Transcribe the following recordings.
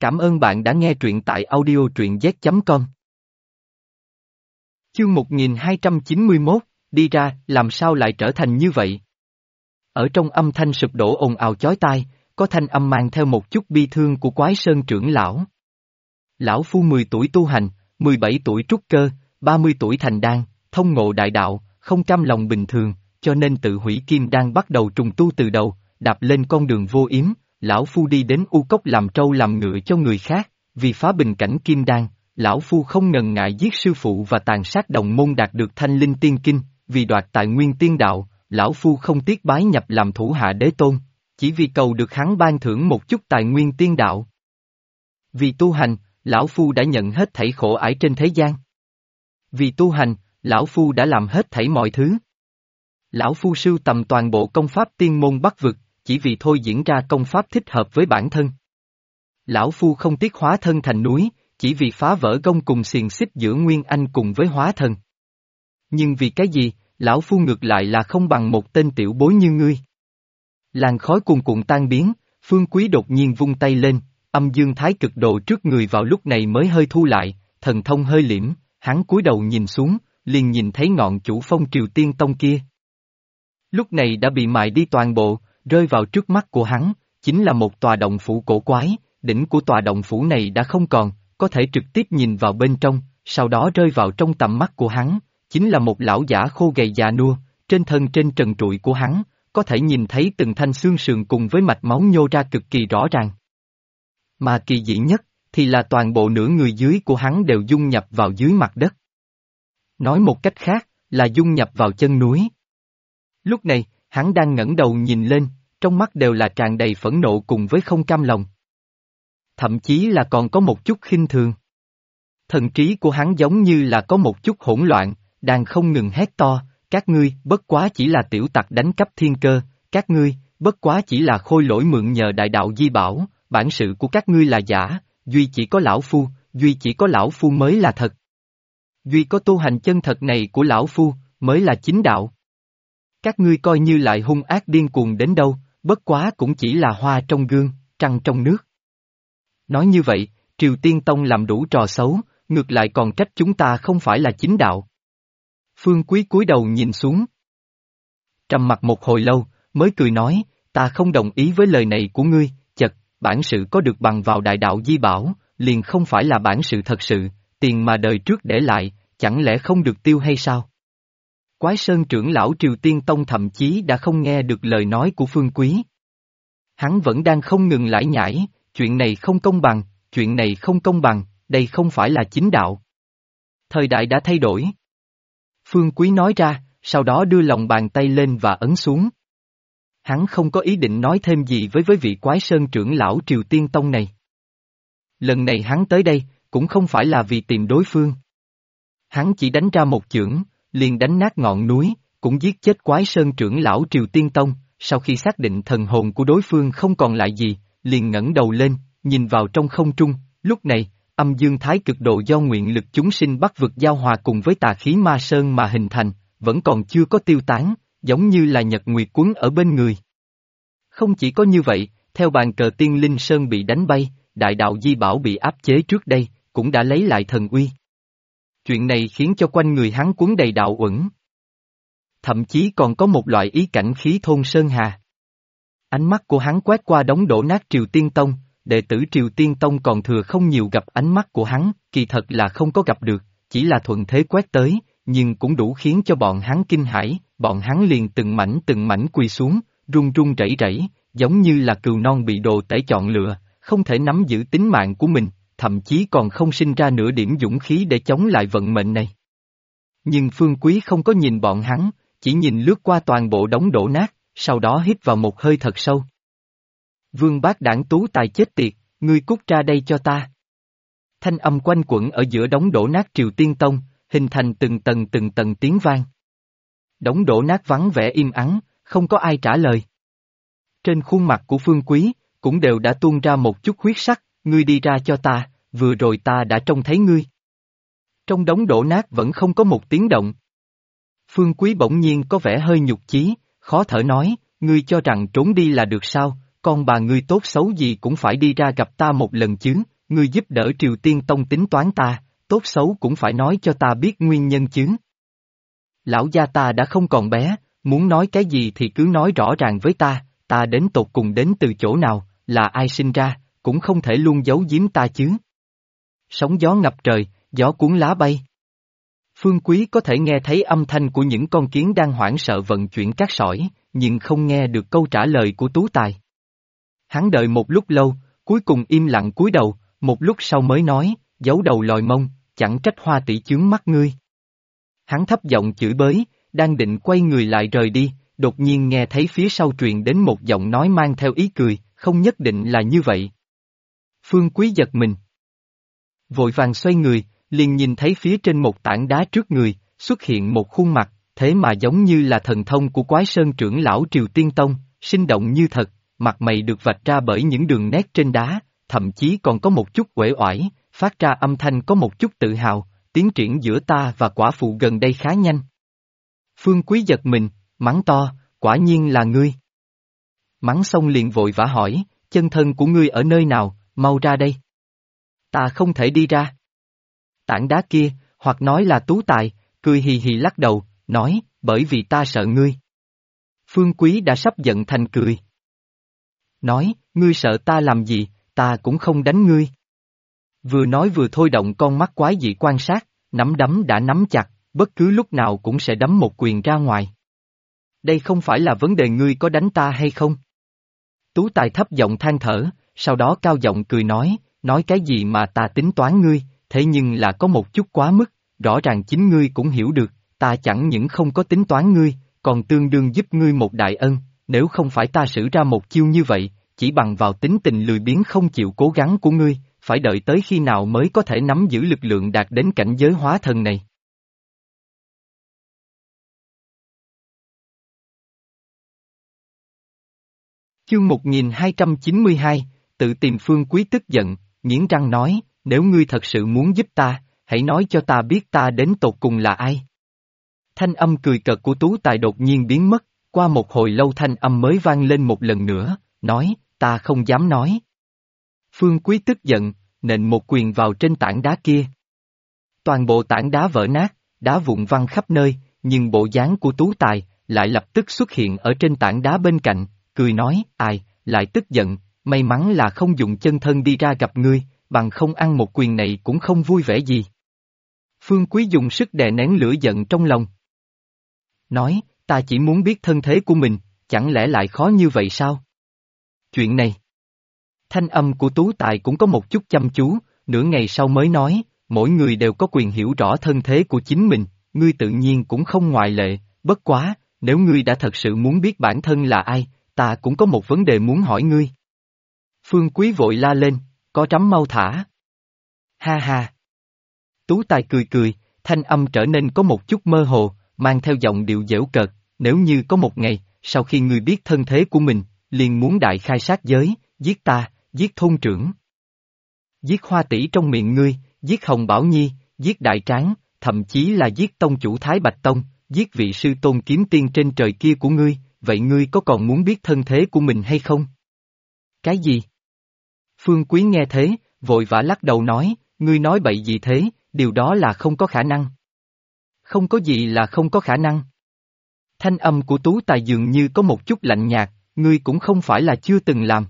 Cảm ơn bạn đã nghe truyện tại audio truyện z.com. Chương 1291, đi ra, làm sao lại trở thành như vậy? Ở trong âm thanh sụp đổ ồn ào chói tai, có thanh âm mang theo một chút bi thương của Quái Sơn trưởng lão. Lão phu 10 tuổi tu hành, 17 tuổi trúc cơ, 30 tuổi thành đan, thông ngộ đại đạo, không cam lòng bình thường, cho nên tự hủy kim đan bắt đầu trùng tu từ đầu, đạp lên con đường vô yếm. Lão phu đi đến U Cốc làm trâu làm ngựa cho người khác, vì phá bình cảnh kim đan, lão phu không ngần ngại giết sư phụ và tàn sát đồng môn đạt được thanh linh tiên kinh, vì đoạt tài nguyên tiên đạo, lão phu không tiếc bái nhập làm thủ hạ đế tôn, chỉ vì cầu được hắn ban thưởng một chút tài nguyên tiên đạo. Vì tu hành, lão phu đã nhận hết thảy khổ ải trên thế gian. Vì tu hành, lão phu đã làm hết thảy mọi thứ. Lão phu sưu tầm toàn bộ công pháp tiên môn Bắc vực, chỉ vì thôi diễn ra công pháp thích hợp với bản thân. Lão phu không tiếc hóa thân thành núi, chỉ vì phá vỡ gông cùng xiềng xích giữa Nguyên Anh cùng với hóa thân. Nhưng vì cái gì, lão phu ngược lại là không bằng một tên tiểu bối như ngươi. Làn khói cuồn cuộn tan biến, Phương Quý đột nhiên vung tay lên, âm dương thái cực độ trước người vào lúc này mới hơi thu lại, thần thông hơi liễm, hắn cúi đầu nhìn xuống, liền nhìn thấy ngọn chủ phong Triều Tiên Tông kia. Lúc này đã bị mài đi toàn bộ, rơi vào trước mắt của hắn, chính là một tòa động phủ cổ quái, đỉnh của tòa động phủ này đã không còn, có thể trực tiếp nhìn vào bên trong, sau đó rơi vào trong tầm mắt của hắn, chính là một lão giả khô gầy già nua, trên thân trên trần trụi của hắn, có thể nhìn thấy từng thanh xương sườn cùng với mạch máu nhô ra cực kỳ rõ ràng. Mà kỳ dị nhất, thì là toàn bộ nửa người dưới của hắn đều dung nhập vào dưới mặt đất. Nói một cách khác, là dung nhập vào chân núi. Lúc này, hắn đang ngẩng đầu nhìn lên, trong mắt đều là tràn đầy phẫn nộ cùng với không cam lòng. Thậm chí là còn có một chút khinh thường. Thần trí của hắn giống như là có một chút hỗn loạn, đang không ngừng hét to, các ngươi bất quá chỉ là tiểu tặc đánh cắp thiên cơ, các ngươi bất quá chỉ là khôi lỗi mượn nhờ đại đạo di bảo, bản sự của các ngươi là giả, duy chỉ có lão phu mới là thật. Duy có tu hành chân thật này của lão phu, mới là chính đạo. Các ngươi coi như lại hung ác điên cuồng đến đâu, bất quá cũng chỉ là hoa trong gương, trăng trong nước. Nói như vậy, Triều Tiên Tông làm đủ trò xấu, ngược lại còn trách chúng ta không phải là chính đạo. Phương Quý cúi đầu nhìn xuống. Trầm mặt một hồi lâu, mới cười nói, ta không đồng ý với lời này của ngươi, chật, bản sự có được bằng vào đại đạo di bảo, liền không phải là bản sự thật sự, tiền mà đời trước để lại, chẳng lẽ không được tiêu hay sao? Quái Sơn trưởng lão Triều Tiên Tông thậm chí đã không nghe được lời nói của Phương Quý. Hắn vẫn đang không ngừng lải nhải, chuyện này không công bằng, chuyện này không công bằng, đây không phải là chính đạo. Thời đại đã thay đổi. Phương Quý nói ra, sau đó đưa lòng bàn tay lên và ấn xuống. Hắn không có ý định nói thêm gì với vị Quái Sơn trưởng lão Triều Tiên Tông này. Lần này hắn tới đây, cũng không phải là vì tìm đối phương. Hắn chỉ đánh ra một chưởng, liền đánh nát ngọn núi, cũng giết chết Quái Sơn trưởng lão Triều Tiên Tông, sau khi xác định thần hồn của đối phương không còn lại gì, liền ngẩng đầu lên, nhìn vào trong không trung, lúc này, âm dương thái cực độ do nguyện lực chúng sinh Bắc vực giao hòa cùng với tà khí ma sơn mà hình thành, vẫn còn chưa có tiêu tán, giống như là nhật nguyệt quấn ở bên người. Không chỉ có như vậy, theo bàn cờ tiên linh sơn bị đánh bay, đại đạo di bảo bị áp chế trước đây, cũng đã lấy lại thần uy. Chuyện này khiến cho quanh người hắn cuốn đầy đạo uẩn. Thậm chí còn có một loại ý cảnh khí thôn sơn hà. Ánh mắt của hắn quét qua đống đổ nát Triều Tiên Tông, đệ tử Triều Tiên Tông còn thừa không nhiều gặp ánh mắt của hắn, kỳ thật là không có gặp được, chỉ là thuận thế quét tới, nhưng cũng đủ khiến cho bọn hắn kinh hãi, bọn hắn liền từng mảnh quỳ xuống, run run rẩy rẩy, giống như là cừu non bị đồ tể chọn lựa, không thể nắm giữ tính mạng của mình, thậm chí còn không sinh ra nửa điểm dũng khí để chống lại vận mệnh này. Nhưng Phương Quý không có nhìn bọn hắn, chỉ nhìn lướt qua toàn bộ đống đổ nát, sau đó hít vào một hơi thật sâu. Vương Bác Đảng tú tài chết tiệt, ngươi cút ra đây cho ta. Thanh âm quanh quẩn ở giữa đống đổ nát Triều Tiên Tông, hình thành từng tầng tiếng vang. Đống đổ nát vắng vẻ im ắng, không có ai trả lời. Trên khuôn mặt của Phương Quý, cũng đều đã tuôn ra một chút huyết sắc, ngươi đi ra cho ta, vừa rồi ta đã trông thấy ngươi. Trong đống đổ nát vẫn không có một tiếng động. Phương Quý bỗng nhiên có vẻ hơi nhục chí, khó thở nói, ngươi cho rằng trốn đi là được sao, con bà ngươi tốt xấu gì cũng phải đi ra gặp ta một lần chứ, ngươi giúp đỡ Triều Tiên Tông tính toán ta, tốt xấu cũng phải nói cho ta biết nguyên nhân chứ. Lão gia ta đã không còn bé, muốn nói cái gì thì cứ nói rõ ràng với ta đến tột cùng đến từ chỗ nào, là ai sinh ra, cũng không thể luôn giấu giếm ta chứ. Sóng gió ngập trời, gió cuốn lá bay. Phương Quý có thể nghe thấy âm thanh của những con kiến đang hoảng sợ vận chuyển cát sỏi, nhưng không nghe được câu trả lời của Tú Tài. Hắn đợi một lúc lâu, cuối cùng im lặng cúi đầu, một lúc sau mới nói, giấu đầu lòi mông, chẳng trách Hoa tỷ chướng mắt ngươi. Hắn thấp giọng chửi bới, đang định quay người lại rời đi, đột nhiên nghe thấy phía sau truyền đến một giọng nói mang theo ý cười, không nhất định là như vậy. Phương Quý giật mình. Vội vàng xoay người, liền nhìn thấy phía trên một tảng đá trước người, xuất hiện một khuôn mặt, thế mà giống như là thần thông của Quái Sơn trưởng lão Triều Tiên Tông, sinh động như thật, mặt mày được vạch ra bởi những đường nét trên đá, thậm chí còn có một chút uể oải, phát ra âm thanh có một chút tự hào, tiến triển giữa ta và quả phụ gần đây khá nhanh. Phương Quý giật mình, mắng to, quả nhiên là ngươi. Mắng xong liền vội vã hỏi, chân thân của ngươi ở nơi nào, mau ra đây. Ta không thể đi ra. Tảng đá kia, hoặc nói là Tú Tài, cười hì hì lắc đầu, nói, bởi vì ta sợ ngươi. Phương Quý đã sắp giận thành cười. Nói, ngươi sợ ta làm gì, ta cũng không đánh ngươi. Vừa nói vừa thôi động con mắt quái dị quan sát, nắm đấm đã nắm chặt, bất cứ lúc nào cũng sẽ đấm một quyền ra ngoài. Đây không phải là vấn đề ngươi có đánh ta hay không. Tú Tài thấp giọng than thở, sau đó cao giọng cười nói cái gì mà ta tính toán ngươi, thế nhưng là có một chút quá mức, rõ ràng chính ngươi cũng hiểu được, ta chẳng những không có tính toán ngươi, còn tương đương giúp ngươi một đại ân, nếu không phải ta sử ra một chiêu như vậy, chỉ bằng vào tính tình lười biếng không chịu cố gắng của ngươi, phải đợi tới khi nào mới có thể nắm giữ lực lượng đạt đến cảnh giới hóa thần này. Chương 1292, tự tìm Phương Quý tức giận, nghiến răng nói, nếu ngươi thật sự muốn giúp ta, hãy nói cho ta biết ta đến tột cùng là ai. Thanh âm cười cợt của Tú Tài đột nhiên biến mất, qua một hồi lâu thanh âm mới vang lên một lần nữa, nói, ta không dám nói. Phương Quý tức giận, nện một quyền vào trên tảng đá kia. Toàn bộ tảng đá vỡ nát, đá vụn văng khắp nơi, nhưng bộ dáng của Tú Tài lại lập tức xuất hiện ở trên tảng đá bên cạnh, cười nói, ai, lại tức giận, may mắn là không dùng chân thân đi ra gặp ngươi, bằng không ăn một quyền này cũng không vui vẻ gì. Phương Quý dùng sức đè nén lửa giận trong lòng. Nói, ta chỉ muốn biết thân thế của mình, chẳng lẽ lại khó như vậy sao? Chuyện này. Thanh âm của Tú Tài cũng có một chút chăm chú, nửa ngày sau mới nói, mỗi người đều có quyền hiểu rõ thân thế của chính mình, ngươi tự nhiên cũng không ngoại lệ, bất quá, nếu ngươi đã thật sự muốn biết bản thân là ai, ta cũng có một vấn đề muốn hỏi ngươi. Phương Quý vội la lên, có trắm mau thả. Ha ha. Tú Tài cười cười, thanh âm trở nên có một chút mơ hồ, mang theo giọng điệu giễu cợt, nếu như có một ngày, sau khi ngươi biết thân thế của mình, liền muốn đại khai sát giới, giết ta, giết thôn trưởng. Giết Hoa tỷ trong miệng ngươi, giết Hồng Bảo Nhi, giết Đại Tráng, thậm chí là giết tông chủ Thái Bạch Tông, giết vị sư tôn kiếm tiên trên trời kia của ngươi, vậy ngươi có còn muốn biết thân thế của mình hay không? Cái gì? Phương Quý nghe thế, vội vã lắc đầu nói, ngươi nói bậy gì thế, điều đó là không có khả năng. Không có gì là không có khả năng. Thanh âm của Tú Tài dường như có một chút lạnh nhạt, ngươi cũng không phải là chưa từng làm.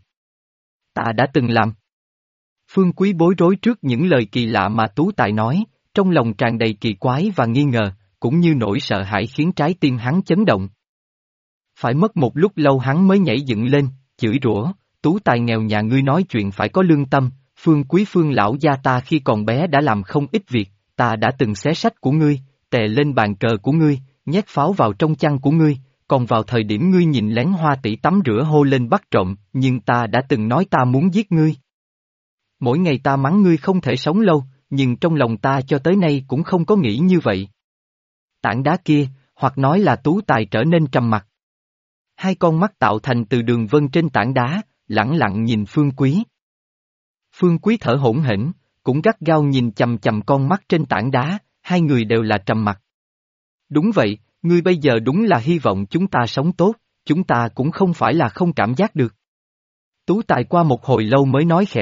Ta đã từng làm. Phương Quý bối rối trước những lời kỳ lạ mà Tú Tài nói, trong lòng tràn đầy kỳ quái và nghi ngờ, cũng như nỗi sợ hãi khiến trái tim hắn chấn động. Phải mất một lúc lâu hắn mới nhảy dựng lên, chửi rủa, Tú Tài nghèo nhà ngươi nói chuyện phải có lương tâm, Phương Quý Phương lão gia ta khi còn bé đã làm không ít việc, ta đã từng xé sách của ngươi, tè lên bàn cờ của ngươi, nhét pháo vào trong chăn của ngươi, còn vào thời điểm ngươi nhìn lén Hoa tỷ tắm rửa hô lên bắt trộm, nhưng ta đã từng nói ta muốn giết ngươi. Mỗi ngày ta mắng ngươi không thể sống lâu, nhưng trong lòng ta cho tới nay cũng không có nghĩ như vậy. Tảng đá kia, hoặc nói là Tú Tài trở nên trầm mặc. Hai con mắt tạo thành từ đường vân trên tảng đá, lẳng lặng nhìn Phương Quý. Phương Quý thở hổn hển, cũng gắt gao nhìn chằm chằm con mắt trên tảng đá, hai người đều là trầm mặc. Đúng vậy, ngươi bây giờ đúng là hy vọng chúng ta sống tốt, chúng ta cũng không phải là không cảm giác được. Tú Tài qua một hồi lâu mới nói khẽ,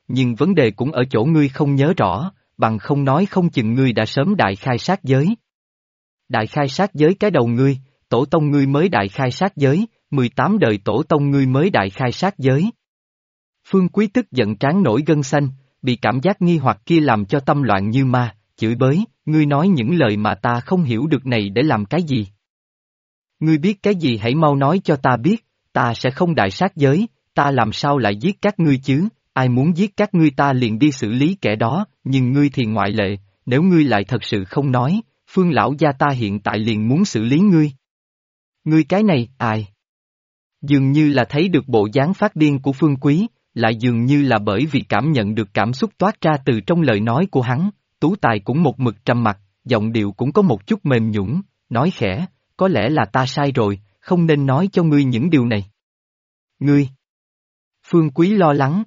nhưng vấn đề cũng ở chỗ ngươi không nhớ rõ, bằng không nói không chừng ngươi đã sớm đại khai sát giới. Đại khai sát giới cái đầu ngươi, tổ tông ngươi mới đại khai sát giới, 18 đời tổ tông ngươi mới đại khai sát giới. Phương Quý tức giận trán nổi gân xanh, bị cảm giác nghi hoặc kia làm cho tâm loạn như ma, chửi bới, ngươi nói những lời mà ta không hiểu được này để làm cái gì? Ngươi biết cái gì hãy mau nói cho ta biết, ta sẽ không đại sát giới, ta làm sao lại giết các ngươi chứ, ai muốn giết các ngươi ta liền đi xử lý kẻ đó, nhưng ngươi thì ngoại lệ, nếu ngươi lại thật sự không nói, Phương lão gia ta hiện tại liền muốn xử lý ngươi. Ngươi cái này, ai? Dường như là thấy được bộ dáng phát điên của Phương Quý, lại dường như là bởi vì cảm nhận được cảm xúc toát ra từ trong lời nói của hắn, Tú Tài cũng một mực trầm mặc, giọng điệu cũng có một chút mềm nhũn, nói khẽ, có lẽ là ta sai rồi, không nên nói cho ngươi những điều này. Ngươi! Phương Quý lo lắng.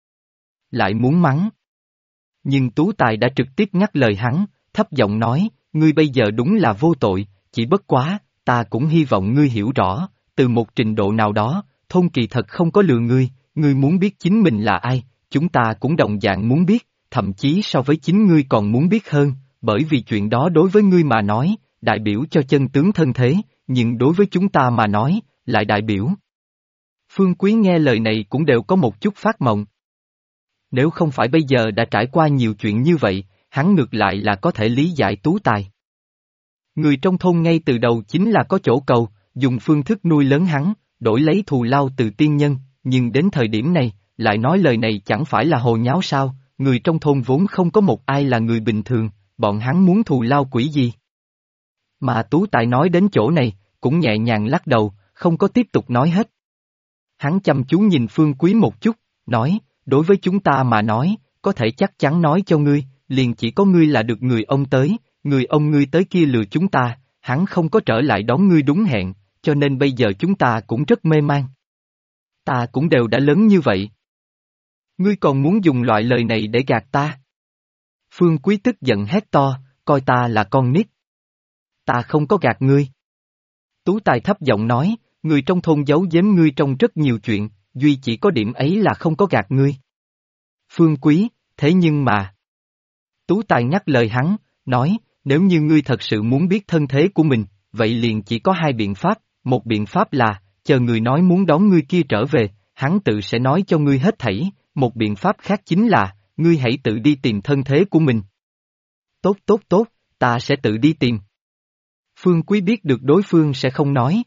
Lại muốn mắng. Nhưng Tú Tài đã trực tiếp ngắt lời hắn, thấp giọng nói, ngươi bây giờ đúng là vô tội, chỉ bất quá, ta cũng hy vọng ngươi hiểu rõ, từ một trình độ nào đó, thôn kỳ thật không có lừa ngươi muốn biết chính mình là ai, chúng ta cũng đồng dạng muốn biết, thậm chí so với chính ngươi còn muốn biết hơn, bởi vì chuyện đó đối với ngươi mà nói, đại biểu cho chân tướng thân thế, nhưng đối với chúng ta mà nói, lại đại biểu. Phương Quý nghe lời này cũng đều có một chút phát mộng. Nếu không phải bây giờ đã trải qua nhiều chuyện như vậy, hắn ngược lại là có thể lý giải Tú Tài. Người trong thôn ngay từ đầu chính là có chỗ cầu, dùng phương thức nuôi lớn hắn, đổi lấy thù lao từ tiên nhân, nhưng đến thời điểm này, lại nói lời này chẳng phải là hồ nháo sao, người trong thôn vốn không có một ai là người bình thường, bọn hắn muốn thù lao quỷ gì. Mà Tú Tài nói đến chỗ này, cũng nhẹ nhàng lắc đầu, không có tiếp tục nói hết. Hắn chăm chú nhìn Phương Quý một chút, nói, đối với chúng ta mà nói, có thể chắc chắn nói cho ngươi, liền chỉ có ngươi là được người ông tới, người ông ngươi tới kia lừa chúng ta, hắn không có trở lại đón ngươi đúng hẹn, cho nên bây giờ chúng ta cũng rất mê man. Ta cũng đều đã lớn như vậy. Ngươi còn muốn dùng loại lời này để gạt ta? Phương Quý tức giận hét to, coi ta là con nít. Ta không có gạt ngươi. Tú Tài thấp giọng nói, người trong thôn giấu giếm ngươi trong rất nhiều chuyện, duy chỉ có điểm ấy là không có gạt ngươi. Phương Quý, thế nhưng mà... Tú Tài nhắc lời hắn, nói, nếu như ngươi thật sự muốn biết thân thế của mình, vậy liền chỉ có hai biện pháp, một biện pháp là, chờ người nói muốn đón ngươi kia trở về, hắn tự sẽ nói cho ngươi hết thảy, một biện pháp khác chính là, ngươi hãy tự đi tìm thân thế của mình. Tốt tốt tốt, ta sẽ tự đi tìm. Phương Quý biết được đối phương sẽ không nói.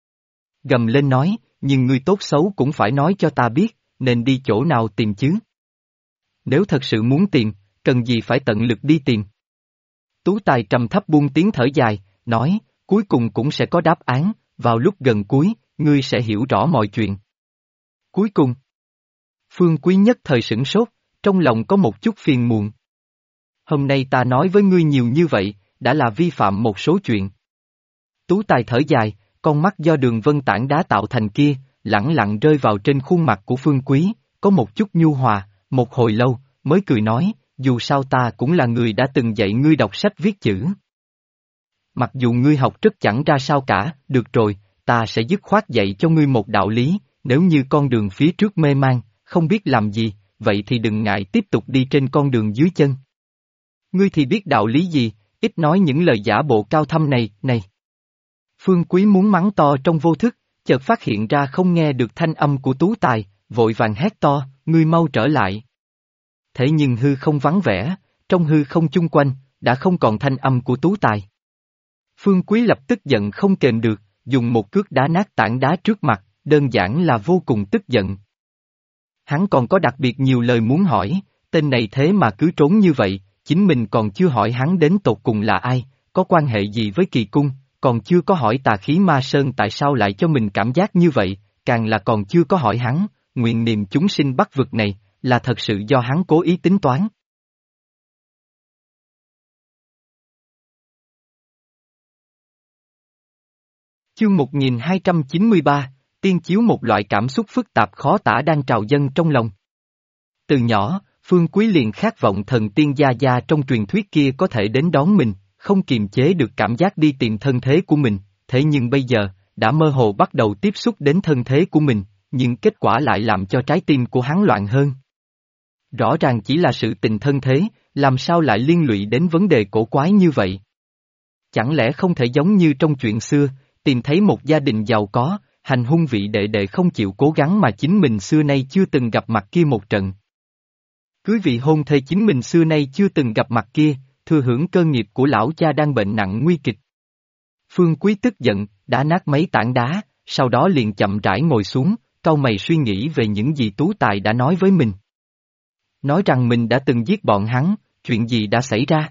Gầm lên nói, nhưng ngươi tốt xấu cũng phải nói cho ta biết, nên đi chỗ nào tìm chứ. Nếu thật sự muốn tìm, cần gì phải tận lực đi tìm. Tú Tài trầm thấp buông tiếng thở dài, nói, cuối cùng cũng sẽ có đáp án, vào lúc gần cuối, ngươi sẽ hiểu rõ mọi chuyện. Cuối cùng, Phương Quý nhất thời sửng sốt, trong lòng có một chút phiền muộn. Hôm nay ta nói với ngươi nhiều như vậy, đã là vi phạm một số chuyện. Tú Tài thở dài, con mắt do đường vân tảng đá tạo thành kia, lẳng lặng rơi vào trên khuôn mặt của Phương Quý, có một chút nhu hòa, một hồi lâu, mới cười nói, dù sao ta cũng là người đã từng dạy ngươi đọc sách viết chữ. Mặc dù ngươi học rất chẳng ra sao cả, được rồi, ta sẽ dứt khoát dạy cho ngươi một đạo lý, nếu như con đường phía trước mê man, không biết làm gì, vậy thì đừng ngại tiếp tục đi trên con đường dưới chân. Ngươi thì biết đạo lý gì, ít nói những lời giả bộ cao thâm này. Phương Quý muốn mắng to trong vô thức, chợt phát hiện ra không nghe được thanh âm của Tú Tài, vội vàng hét to, ngươi mau trở lại. Thế nhưng hư không vắng vẻ, trong hư không chung quanh, đã không còn thanh âm của Tú Tài. Phương Quý lập tức giận không kềm được, dùng một cước đá nát tảng đá trước mặt, đơn giản là vô cùng tức giận. Hắn còn có đặc biệt nhiều lời muốn hỏi, tên này thế mà cứ trốn như vậy, chính mình còn chưa hỏi hắn đến tột cùng là ai, có quan hệ gì với kỳ cung, còn chưa có hỏi Tà Khí Ma Sơn tại sao lại cho mình cảm giác như vậy, càng là còn chưa có hỏi hắn, nguyện niệm chúng sinh bắt vực này, là thật sự do hắn cố ý tính toán. Chương 1293, tiên chiếu một loại cảm xúc phức tạp khó tả đang trào dâng trong lòng. Từ nhỏ, Phương Quý liền khát vọng thần tiên gia gia trong truyền thuyết kia có thể đến đón mình, không kiềm chế được cảm giác đi tìm thân thế của mình, thế nhưng bây giờ, đã mơ hồ bắt đầu tiếp xúc đến thân thế của mình, nhưng kết quả lại làm cho trái tim của hắn loạn hơn. Rõ ràng chỉ là sự tình thân thế, làm sao lại liên lụy đến vấn đề cổ quái như vậy? Chẳng lẽ không thể giống như trong chuyện xưa, tìm thấy một gia đình giàu có, hành hung vị đệ đệ không chịu cố gắng mà chính mình xưa nay chưa từng gặp mặt kia một trận. Cưới vị hôn thê chính mình xưa nay chưa từng gặp mặt kia, thừa hưởng cơ nghiệp của lão cha đang bệnh nặng nguy kịch. Phương Quý tức giận, đá nát mấy tảng đá, sau đó liền chậm rãi ngồi xuống, cau mày suy nghĩ về những gì Tú Tài đã nói với mình. Nói rằng mình đã từng giết bọn hắn, chuyện gì đã xảy ra?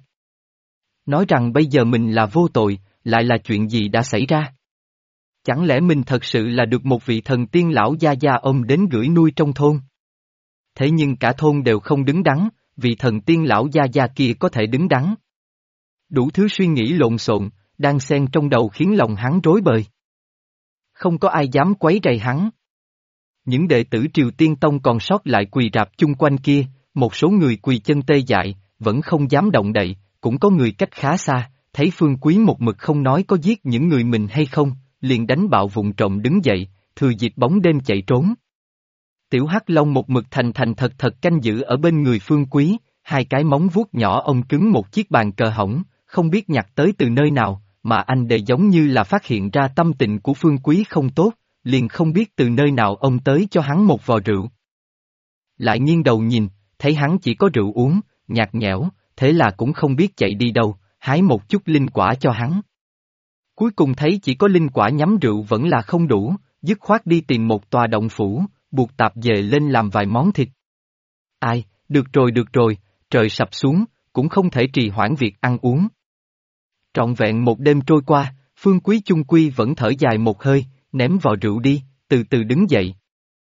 Nói rằng bây giờ mình là vô tội, lại là chuyện gì đã xảy ra? Chẳng lẽ mình thật sự là được một vị thần tiên lão gia gia ôm đến gửi nuôi trong thôn? Thế nhưng cả thôn đều không đứng đắn, vị thần tiên lão gia gia kia có thể đứng đắn. Đủ thứ suy nghĩ lộn xộn, đang xen trong đầu khiến lòng hắn rối bời. Không có ai dám quấy rầy hắn. Những đệ tử Triều Tiên Tông còn sót lại quỳ rạp chung quanh kia, một số người quỳ chân tê dại, vẫn không dám động đậy, cũng có người cách khá xa, thấy Phương Quý một mực không nói có giết những người mình hay không, liền đánh bạo vụng trộm đứng dậy, thừa dịp bóng đêm chạy trốn. Tiểu Hắc Long một mực thành thành thật thật canh giữ ở bên người Phương Quý, hai cái móng vuốt nhỏ ông cứng một chiếc bàn cờ hỏng, không biết nhặt tới từ nơi nào, mà anh đệ giống như là phát hiện ra tâm tình của Phương Quý không tốt, liền không biết từ nơi nào ông tới cho hắn một vò rượu. Lại nghiêng đầu nhìn, thấy hắn chỉ có rượu uống, nhạt nhẽo, thế là cũng không biết chạy đi đâu, hái một chút linh quả cho hắn. Cuối cùng thấy chỉ có linh quả nhắm rượu vẫn là không đủ, dứt khoát đi tìm một tòa động phủ, buộc tạp dề lên làm vài món thịt. Ai, được rồi, trời sập xuống, cũng không thể trì hoãn việc ăn uống. Trọn vẹn một đêm trôi qua, Phương Quý chung quy vẫn thở dài một hơi, ném vò rượu đi, từ từ đứng dậy.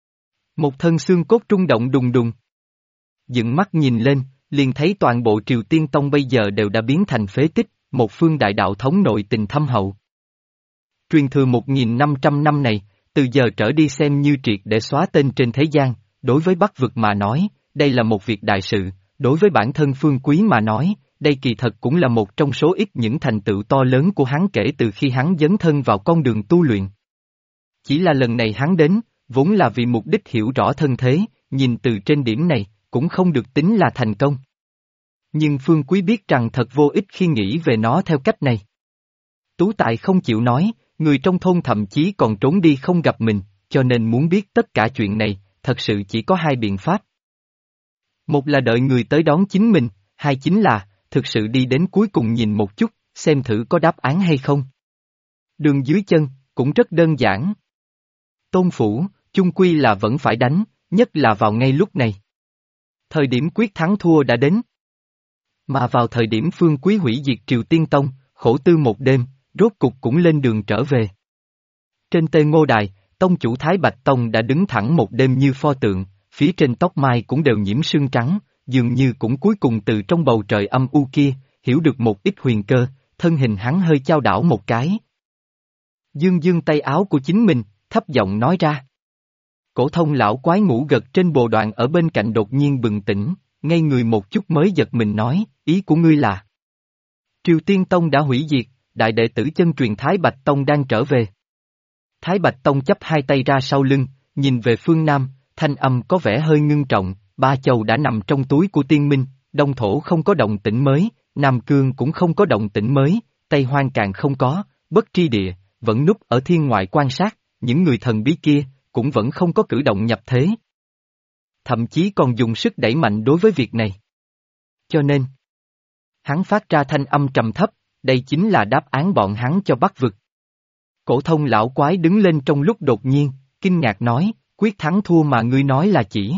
Một thân xương cốt rung động đùng đùng. Dựng mắt nhìn lên, liền thấy toàn bộ Triều Tiên Tông bây giờ đều đã biến thành phế tích, một phương đại đạo thống nội tình thâm hậu. Truyền thừa 1.500 năm này, từ giờ trở đi xem như triệt để xóa tên trên thế gian, đối với Bắc vực mà nói, đây là một việc đại sự, đối với bản thân Phương Quý mà nói, đây kỳ thật cũng là một trong số ít những thành tựu to lớn của hắn kể từ khi hắn dấn thân vào con đường tu luyện. Chỉ là lần này hắn đến, vốn là vì mục đích hiểu rõ thân thế, nhìn từ trên điểm này, cũng không được tính là thành công. Nhưng Phương Quý biết rằng thật vô ích khi nghĩ về nó theo cách này. Tú Tài không chịu nói, người trong thôn thậm chí còn trốn đi không gặp mình, cho nên muốn biết tất cả chuyện này, thật sự chỉ có hai biện pháp. Một là đợi người tới đón chính mình, hai chính là, thực sự đi đến cuối cùng nhìn một chút, xem thử có đáp án hay không. Đường dưới chân, cũng rất đơn giản. Tôn phủ, chung quy là vẫn phải đánh, nhất là vào ngay lúc này. Thời điểm quyết thắng thua đã đến. Mà vào thời điểm Phương Quý hủy diệt Triều Tiên Tông, khổ tư một đêm, rốt cục cũng lên đường trở về. Trên Tê Ngô Đài, tông chủ Thái Bạch Tông đã đứng thẳng một đêm như pho tượng, phía trên tóc mai cũng đều nhiễm sương trắng, dường như cũng cuối cùng từ trong bầu trời âm u kia, hiểu được một ít huyền cơ, thân hình hắn hơi chao đảo một cái. Dương dương tay áo của chính mình, thấp giọng nói ra. Cổ thông lão quái ngủ gật trên bồ đoàn ở bên cạnh đột nhiên bừng tỉnh, ngây người một chút mới giật mình nói, ý của ngươi là. Triều Tiên Tông đã hủy diệt, đại đệ tử chân truyền Thái Bạch Tông đang trở về. Thái Bạch Tông chắp hai tay ra sau lưng, nhìn về phương Nam, thanh âm có vẻ hơi ngưng trọng, ba châu đã nằm trong túi của tiên minh, Đông Thổ không có động tĩnh mới, Nam Cương cũng không có động tĩnh mới, Tây Hoang càng không có, Bất Tri Địa, vẫn núp ở thiên ngoại quan sát, những người thần bí kia, cũng vẫn không có cử động nhập thế. Thậm chí còn dùng sức đẩy mạnh đối với việc này. Cho nên, hắn phát ra thanh âm trầm thấp, đây chính là đáp án bọn hắn cho Bắc vực. Cổ thông lão quái đứng lên trong lúc đột nhiên, kinh ngạc nói, quyết thắng thua mà ngươi nói là chỉ.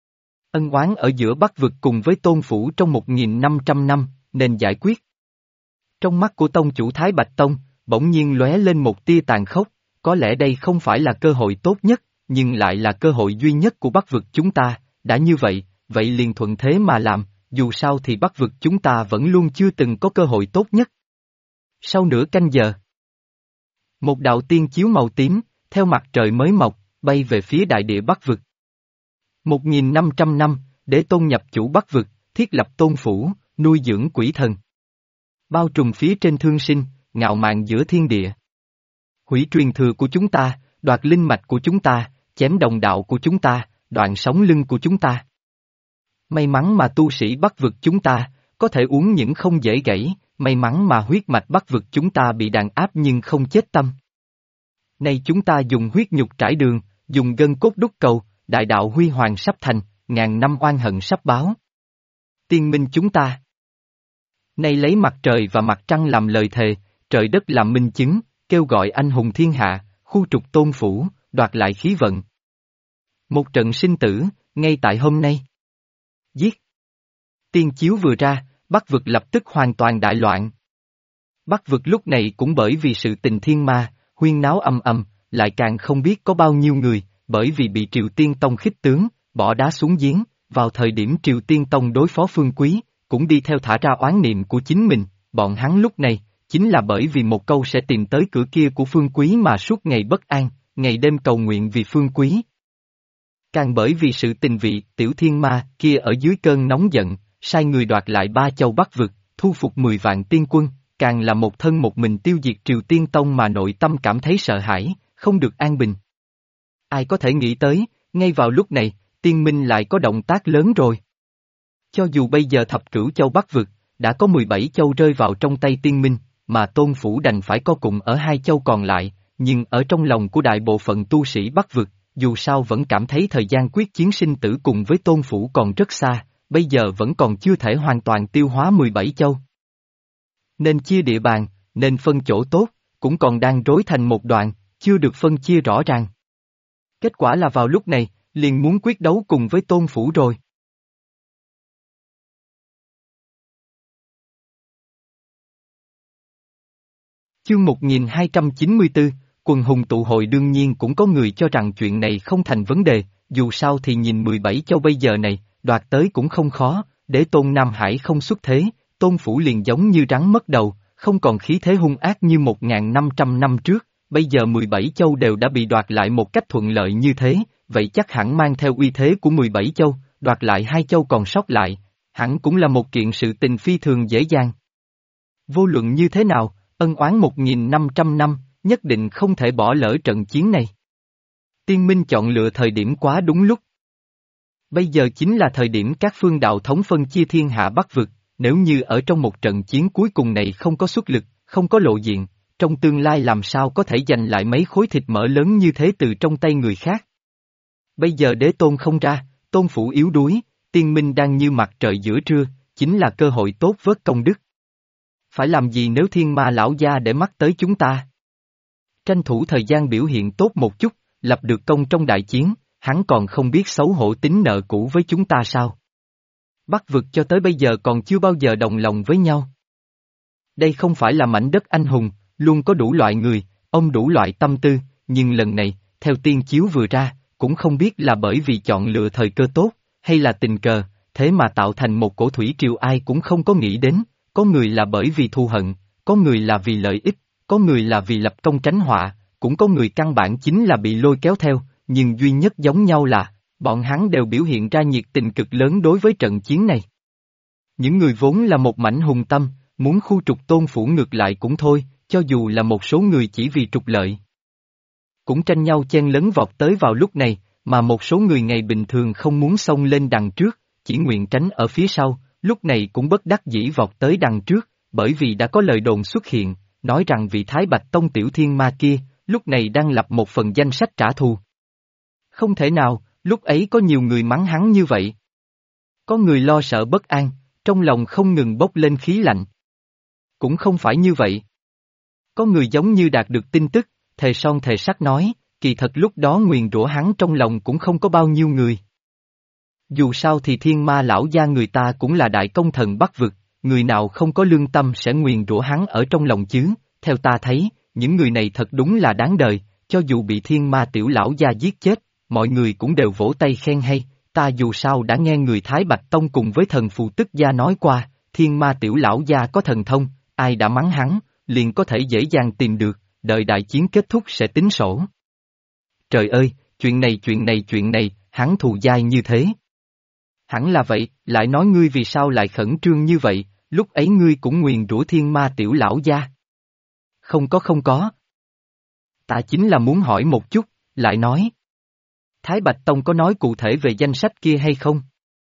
Ân oán ở giữa Bắc vực cùng với Tôn Phủ trong 1.500 năm, nên giải quyết. Trong mắt của tông chủ Thái Bạch Tông, bỗng nhiên lóe lên một tia tàn khốc, có lẽ đây không phải là cơ hội tốt nhất, nhưng lại là cơ hội duy nhất của Bắc vực chúng ta, đã như vậy, vậy liền thuận thế mà làm, dù sao thì Bắc vực chúng ta vẫn luôn chưa từng có cơ hội tốt nhất. Sau nửa canh giờ, một đạo tiên chiếu màu tím, theo mặt trời mới mọc, bay về phía đại địa Bắc vực. 1.500 năm, để tôn nhập chủ Bắc vực, thiết lập tôn phủ, nuôi dưỡng quỷ thần. Bao trùm phía trên thương sinh, ngạo mạn giữa thiên địa. Hủy truyền thừa của chúng ta, đoạt linh mạch của chúng ta, chém đồng đạo của chúng ta, đoạn sống lưng của chúng ta. May mắn mà tu sĩ Bắc vực chúng ta, có thể uống những không dễ gãy, may mắn mà huyết mạch Bắc vực chúng ta bị đàn áp nhưng không chết tâm. Nay chúng ta dùng huyết nhục trải đường, dùng gân cốt đúc cầu, đại đạo huy hoàng sắp thành, ngàn năm oan hận sắp báo. Tiên minh chúng ta. Nay lấy mặt trời và mặt trăng làm lời thề, trời đất làm minh chứng, kêu gọi anh hùng thiên hạ, khu trục tôn phủ, đoạt lại khí vận. Một trận sinh tử, ngay tại hôm nay. Giết. Tiên chiếu vừa ra, Bắc vực lập tức hoàn toàn đại loạn. Bắc vực lúc này cũng bởi vì sự tình thiên ma, huyên náo ầm ầm, lại càng không biết có bao nhiêu người, bởi vì bị Triều Tiên Tông khích tướng, bỏ đá xuống giếng, vào thời điểm Triều Tiên Tông đối phó Phương Quý, cũng đi theo thả ra oán niệm của chính mình, bọn hắn lúc này, chính là bởi vì một câu sẽ tìm tới cửa kia của Phương Quý mà suốt ngày bất an, ngày đêm cầu nguyện vì Phương Quý. Càng bởi vì sự tình vị tiểu thiên ma kia ở dưới cơn nóng giận, sai người đoạt lại 3 châu Bắc vực, thu phục 10 vạn tiên quân, càng là một thân một mình tiêu diệt Triều Tiên Tông mà nội tâm cảm thấy sợ hãi, không được an bình. Ai có thể nghĩ tới, ngay vào lúc này, tiên minh lại có động tác lớn rồi. Cho dù bây giờ thập cửu châu Bắc vực, đã có 17 châu rơi vào trong tay tiên minh, mà tôn phủ đành phải co cụm ở 2 châu còn lại, nhưng ở trong lòng của đại bộ phận tu sĩ Bắc vực, dù sao vẫn cảm thấy thời gian quyết chiến sinh tử cùng với tôn phủ còn rất xa, bây giờ vẫn còn chưa thể hoàn toàn tiêu hóa 17 châu. Nên chia địa bàn, nên phân chỗ tốt, cũng còn đang rối thành một đoạn, chưa được phân chia rõ ràng. Kết quả là vào lúc này, liền muốn quyết đấu cùng với tôn phủ rồi. Chương 1294, quần hùng tụ hội đương nhiên cũng có người cho rằng chuyện này không thành vấn đề, dù sao thì nhìn 17 châu bây giờ này, đoạt tới cũng không khó, để Tôn Nam Hải không xuất thế, Tôn phủ liền giống như rắn mất đầu, không còn khí thế hung ác như 1.500 năm trước, bây giờ 17 châu đều đã bị đoạt lại một cách thuận lợi như thế, vậy chắc hẳn mang theo uy thế của 17 châu, đoạt lại 2 châu còn sót lại, hẳn cũng là một kiện sự tình phi thường dễ dàng. Vô luận như thế nào, ân oán 1.500 năm, nhất định không thể bỏ lỡ trận chiến này. Tiên minh chọn lựa thời điểm quá đúng lúc. Bây giờ chính là thời điểm các phương đạo thống phân chia thiên hạ Bắc vực, nếu như ở trong một trận chiến cuối cùng này không có xuất lực, không có lộ diện, trong tương lai làm sao có thể giành lại mấy khối thịt mỡ lớn như thế từ trong tay người khác. Bây giờ đế tôn không ra, tôn phủ yếu đuối, tiên minh đang như mặt trời giữa trưa, chính là cơ hội tốt vớt công đức. Phải làm gì nếu thiên ma lão gia để mắt tới chúng ta? Tranh thủ thời gian biểu hiện tốt một chút, lập được công trong đại chiến, hắn còn không biết xấu hổ tính nợ cũ với chúng ta sao? Bắc vực cho tới bây giờ còn chưa bao giờ đồng lòng với nhau. Đây không phải là mảnh đất anh hùng, luôn có đủ loại người, ông đủ loại tâm tư, nhưng lần này, theo tiên chiếu vừa ra, cũng không biết là bởi vì chọn lựa thời cơ tốt, hay là tình cờ, thế mà tạo thành một cổ thủy triều ai cũng không có nghĩ đến, có người là bởi vì thù hận, có người là vì lợi ích, có người là vì lập công tránh họa, cũng có người căn bản chính là bị lôi kéo theo, nhưng duy nhất giống nhau là, bọn hắn đều biểu hiện ra nhiệt tình cực lớn đối với trận chiến này. Những người vốn là một mảnh hùng tâm, muốn khu trục tôn phủ ngược lại cũng thôi, cho dù là một số người chỉ vì trục lợi. Cũng tranh nhau chen lấn vọt tới vào lúc này, mà một số người ngày bình thường không muốn xông lên đằng trước, chỉ nguyện tránh ở phía sau, lúc này cũng bất đắc dĩ vọt tới đằng trước, bởi vì đã có lời đồn xuất hiện, nói rằng vị Thái Bạch Tông tiểu thiên ma kia, lúc này đang lập một phần danh sách trả thù. Không thể nào, lúc ấy có nhiều người mắng hắn như vậy. Có người lo sợ bất an, trong lòng không ngừng bốc lên khí lạnh. Cũng không phải như vậy. Có người giống như đạt được tin tức, thề son thề sắt nói, kỳ thật lúc đó nguyền rủa hắn trong lòng cũng không có bao nhiêu người. Dù sao thì thiên ma lão gia người ta cũng là đại công thần Bắc vực, người nào không có lương tâm sẽ nguyền rủa hắn ở trong lòng chứ, theo ta thấy, những người này thật đúng là đáng đời, cho dù bị thiên ma tiểu lão gia giết chết, mọi người cũng đều vỗ tay khen hay, ta dù sao đã nghe người Thái Bạch Tông cùng với thần phù tức gia nói qua, thiên ma tiểu lão gia có thần thông, ai đã mắng hắn, liền có thể dễ dàng tìm được, đợi đại chiến kết thúc sẽ tính sổ. Trời ơi, chuyện này, hắn thù dai như thế. Hẳn là vậy, lại nói ngươi vì sao lại khẩn trương như vậy, lúc ấy ngươi cũng nguyền rủa thiên ma tiểu lão gia. Không có. Ta chính là muốn hỏi một chút, lại nói. Thái Bạch Tông có nói cụ thể về danh sách kia hay không?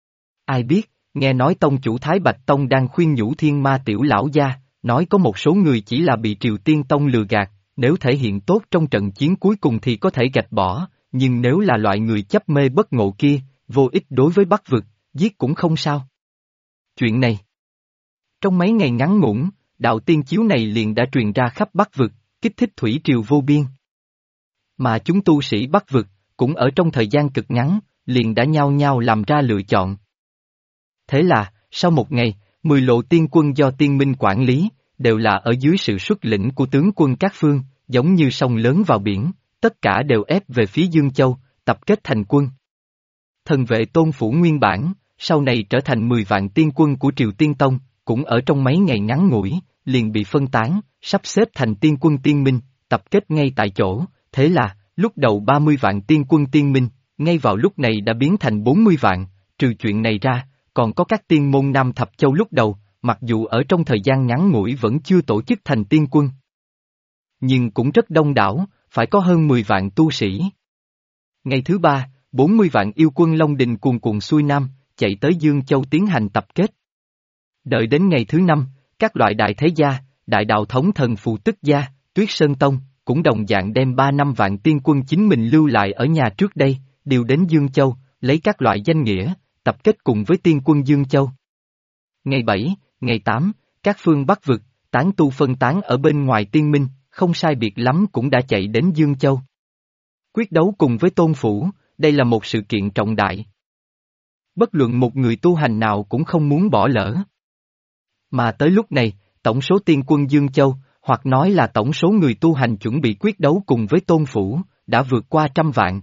Ai biết, nghe nói tông chủ Thái Bạch Tông đang khuyên nhủ Thiên Ma tiểu lão gia, nói có một số người chỉ là bị Triều Tiên Tông lừa gạt, nếu thể hiện tốt trong trận chiến cuối cùng thì có thể gạch bỏ, nhưng nếu là loại người chấp mê bất ngộ kia, vô ích đối với Bắc vực, giết cũng không sao. Chuyện này, trong mấy ngày ngắn ngủn, đạo tiên chiếu này liền đã truyền ra khắp Bắc vực, kích thích thủy triều vô biên. Mà chúng tu sĩ Bắc vực, cũng ở trong thời gian cực ngắn, liền đã nhao nhao làm ra lựa chọn. Thế là, sau một ngày, 10 lộ tiên quân do tiên minh quản lý, đều là ở dưới sự xuất lĩnh của tướng quân các phương, giống như sông lớn vào biển, tất cả đều ép về phía Dương Châu, tập kết thành quân. Thần vệ Tôn Phủ nguyên bản, sau này trở thành 10 vạn tiên quân của Triều Tiên Tông, cũng ở trong mấy ngày ngắn ngủi, liền bị phân tán, sắp xếp thành tiên quân tiên minh, tập kết ngay tại chỗ, thế là, lúc đầu 30 vạn tiên quân tiên minh, ngay vào lúc này đã biến thành 40 vạn, trừ chuyện này ra, còn có các tiên môn Nam Thập Châu lúc đầu, mặc dù ở trong thời gian ngắn ngủi vẫn chưa tổ chức thành tiên quân. Nhưng cũng rất đông đảo, phải có hơn 10 vạn tu sĩ. Ngày thứ ba, 40 vạn yêu quân Long Đình cuồn cuộn xuôi nam, chạy tới Dương Châu tiến hành tập kết. Đợi đến ngày thứ năm, các loại đại thế gia, đại đạo thống thần phù tức gia, Tuyết Sơn Tông, cũng đồng dạng đem 3-5 vạn tiên quân chính mình lưu lại ở nhà trước đây, điều đến Dương Châu, lấy các loại danh nghĩa, tập kết cùng với tiên quân Dương Châu. Ngày 7, ngày 8, các phương Bắc vực, tán tu phân tán ở bên ngoài tiên minh, không sai biệt lắm cũng đã chạy đến Dương Châu. Quyết đấu cùng với Tôn Phủ, đây là một sự kiện trọng đại. Bất luận một người tu hành nào cũng không muốn bỏ lỡ. Mà tới lúc này, tổng số tiên quân Dương Châu, hoặc nói là tổng số người tu hành chuẩn bị quyết đấu cùng với Tôn Phủ, đã vượt qua 100 vạn.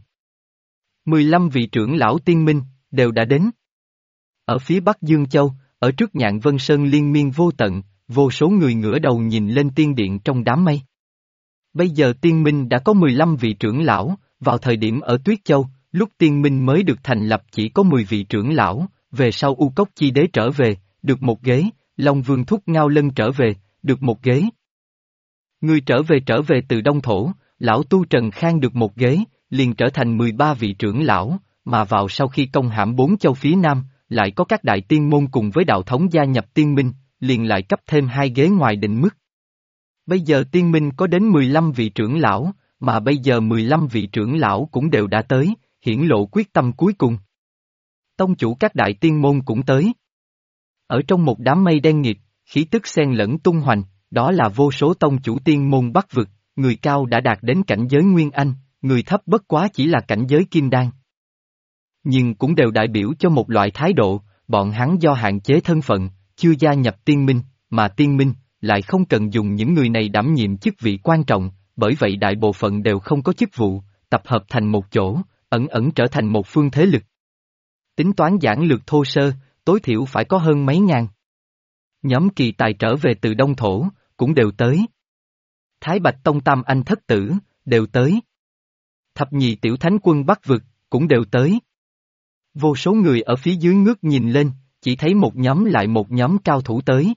15 vị trưởng lão tiên minh, đều đã đến. Ở phía Bắc Dương Châu, ở trước Nhạn Vân Sơn liên miên vô tận, vô số người ngửa đầu nhìn lên tiên điện trong đám mây. Bây giờ tiên minh đã có 15 vị trưởng lão, vào thời điểm ở Tuyết Châu, lúc tiên minh mới được thành lập chỉ có 10 vị trưởng lão, về sau U Cốc Chi Đế trở về, được một ghế, Long Vương Thúc Ngao Lân trở về, được một ghế. Người trở về từ Đông Thổ, lão Tu Trần Khang được một ghế, liền trở thành 13 vị trưởng lão, mà vào sau khi công hãm 4 châu phía Nam, lại có các đại tiên môn cùng với đạo thống gia nhập tiên minh, liền lại cấp thêm 2 ghế ngoài định mức. Bây giờ tiên minh có đến 15 vị trưởng lão, mà bây giờ 15 vị trưởng lão cũng đều đã tới, hiển lộ quyết tâm cuối cùng. Tông chủ các đại tiên môn cũng tới. Ở trong một đám mây đen nghịt, khí tức xen lẫn tung hoành, đó là vô số tông chủ tiên môn Bắc vực, người cao đã đạt đến cảnh giới Nguyên Anh, người thấp bất quá chỉ là cảnh giới Kim Đan. Nhưng cũng đều đại biểu cho một loại thái độ, bọn hắn do hạn chế thân phận, chưa gia nhập tiên minh, mà tiên minh lại không cần dùng những người này đảm nhiệm chức vị quan trọng, bởi vậy đại bộ phận đều không có chức vụ, tập hợp thành một chỗ, ẩn ẩn trở thành một phương thế lực. Tính toán giản lược thô sơ, tối thiểu phải có hơn mấy ngàn. Nhóm kỳ tài trở về từ Đông Thổ, cũng đều tới. Thái Bạch Tông Tam Anh Thất Tử, đều tới. Thập nhị tiểu thánh quân Bắc vực, cũng đều tới. Vô số người ở phía dưới ngước nhìn lên, chỉ thấy một nhóm lại một nhóm cao thủ tới.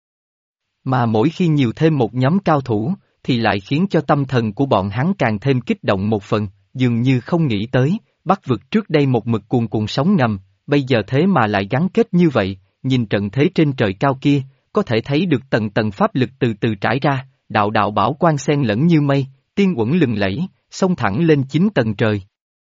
Mà mỗi khi nhiều thêm một nhóm cao thủ, thì lại khiến cho tâm thần của bọn hắn càng thêm kích động một phần, dường như không nghĩ tới, Bắc vực trước đây một mực cuồn cuộn sóng ngầm, bây giờ thế mà lại gắn kết như vậy, nhìn trận thế trên trời cao kia, có thể thấy được tầng tầng pháp lực từ từ trải ra, đạo đạo bảo quang xen lẫn như mây, tiên uẩn lừng lẫy, xông thẳng lên 9 tầng trời.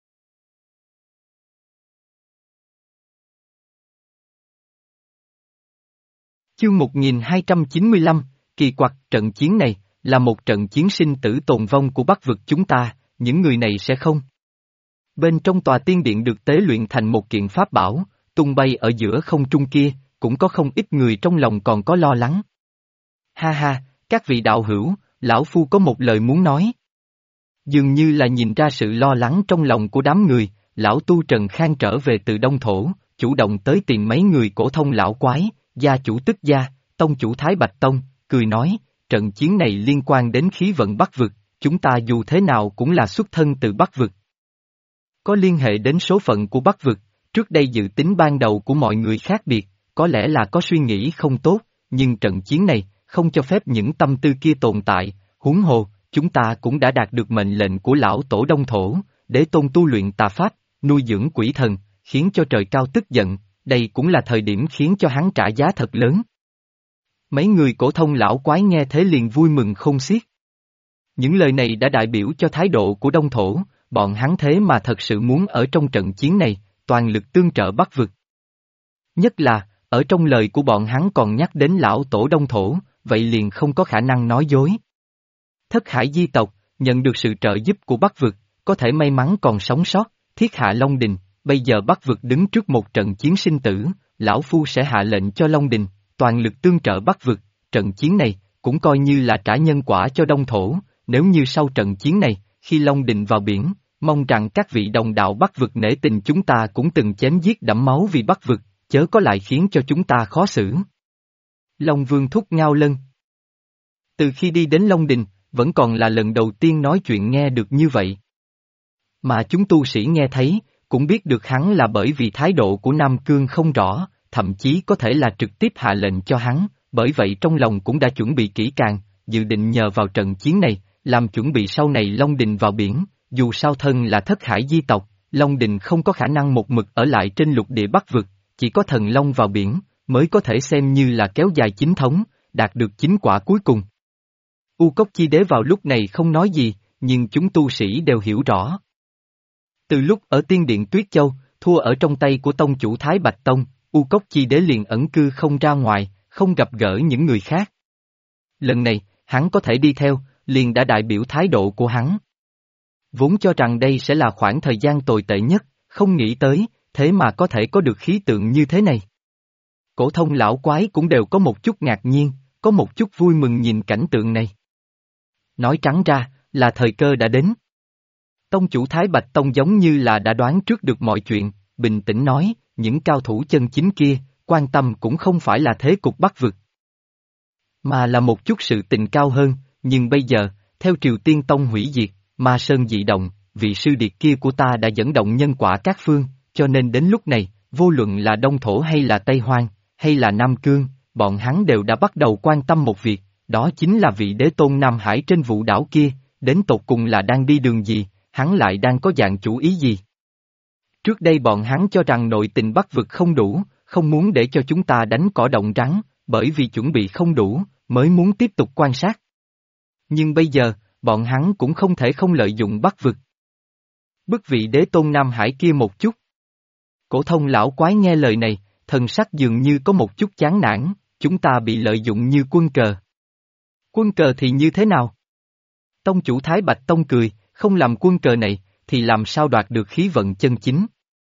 Chương 1295, kỳ quặc, trận chiến này, là một trận chiến sinh tử tồn vong của Bắc vực chúng ta, những người này sẽ không. Bên trong tòa tiên điện được tế luyện thành một kiện pháp bảo, tung bay ở giữa không trung kia, cũng có không ít người trong lòng còn có lo lắng. Ha ha, các vị đạo hữu, lão phu có một lời muốn nói. Dường như là nhìn ra sự lo lắng trong lòng của đám người, lão Tu Trần Khang trở về từ Đông Thổ, chủ động tới tìm mấy người cổ thông lão quái, gia chủ tức gia, tông chủ Thái Bạch Tông, cười nói, trận chiến này liên quan đến khí vận Bắc vực, chúng ta dù thế nào cũng là xuất thân từ Bắc vực. Có liên hệ đến số phận của Bắc vực, trước đây dự tính ban đầu của mọi người khác biệt, có lẽ là có suy nghĩ không tốt, nhưng trận chiến này, không cho phép những tâm tư kia tồn tại, huống hồ, chúng ta cũng đã đạt được mệnh lệnh của lão tổ Đông Thổ, để tôn tu luyện tà pháp, nuôi dưỡng quỷ thần, khiến cho trời cao tức giận, đây cũng là thời điểm khiến cho hắn trả giá thật lớn. Mấy người cổ thông lão quái nghe thế liền vui mừng khôn xiết. Những lời này đã đại biểu cho thái độ của Đông Thổ, bọn hắn thế mà thật sự muốn ở trong trận chiến này, toàn lực tương trợ Bắc vực. Nhất là, ở trong lời của bọn hắn còn nhắc đến lão tổ Đông Thổ, vậy liền không có khả năng nói dối. Thất Hải di tộc, nhận được sự trợ giúp của Bắc vực, có thể may mắn còn sống sót, thiết hạ Long Đình, bây giờ Bắc vực đứng trước một trận chiến sinh tử, lão phu sẽ hạ lệnh cho Long Đình, toàn lực tương trợ Bắc vực, trận chiến này, cũng coi như là trả nhân quả cho Đông Thổ, nếu như sau trận chiến này, khi Long Đình vào biển, mong rằng các vị đồng đạo Bắc vực nể tình chúng ta cũng từng chém giết đẫm máu vì Bắc vực, chớ có lại khiến cho chúng ta khó xử. Long Vương thúc ngao lân. Từ khi đi đến Long Đình, vẫn còn là lần đầu tiên nói chuyện nghe được như vậy. Mà chúng tu sĩ nghe thấy, cũng biết được hắn là bởi vì thái độ của Nam Cương không rõ, thậm chí có thể là trực tiếp hạ lệnh cho hắn, bởi vậy trong lòng cũng đã chuẩn bị kỹ càng, dự định nhờ vào trận chiến này, làm chuẩn bị sau này Long Đình vào biển, dù sao thân là Thất Hải di tộc, Long Đình không có khả năng một mực ở lại trên lục địa Bắc vực, chỉ có thần Long vào biển, mới có thể xem như là kéo dài chính thống, đạt được chính quả cuối cùng. U Cốc Chi Đế vào lúc này không nói gì, nhưng chúng tu sĩ đều hiểu rõ. Từ lúc ở Tiên Điện Tuyết Châu, thua ở trong tay của tông chủ Thái Bạch Tông, U Cốc Chi Đế liền ẩn cư không ra ngoài, không gặp gỡ những người khác. Lần này, hắn có thể đi theo, liền đã đại biểu thái độ của hắn. Vốn cho rằng đây sẽ là khoảng thời gian tồi tệ nhất, không nghĩ tới, thế mà có thể có được khí tượng như thế này. Cổ thông lão quái cũng đều có một chút ngạc nhiên, có một chút vui mừng nhìn cảnh tượng này. Nói trắng ra, là thời cơ đã đến. Tông chủ Thái Bạch Tông giống như là đã đoán trước được mọi chuyện, bình tĩnh nói, những cao thủ chân chính kia, quan tâm cũng không phải là thế cục Bắc vực, mà là một chút sự tình cao hơn, nhưng bây giờ, theo Triều Tiên Tông hủy diệt, Ma Sơn dị động, vị sư điệt kia của ta đã dẫn động nhân quả các phương, cho nên đến lúc này, vô luận là Đông Thổ hay là Tây Hoang, hay là Nam Cương, bọn hắn đều đã bắt đầu quan tâm một việc, đó chính là vị đế tôn Nam Hải trên vũ đảo kia, đến tột cùng là đang đi đường gì, hắn lại đang có dạng chủ ý gì. Trước đây bọn hắn cho rằng nội tình Bắc vực không đủ, không muốn để cho chúng ta đánh cỏ động rắn, bởi vì chuẩn bị không đủ, mới muốn tiếp tục quan sát. Nhưng bây giờ, bọn hắn cũng không thể không lợi dụng Bắc vực. Bức vị đế tôn Nam Hải kia một chút. Cổ thông lão quái nghe lời này, thần sắc dường như có một chút chán nản, chúng ta bị lợi dụng như quân cờ. Quân cờ thì như thế nào? Tông chủ Thái Bạch Tông cười, không làm quân cờ này, thì làm sao đoạt được khí vận chân chính.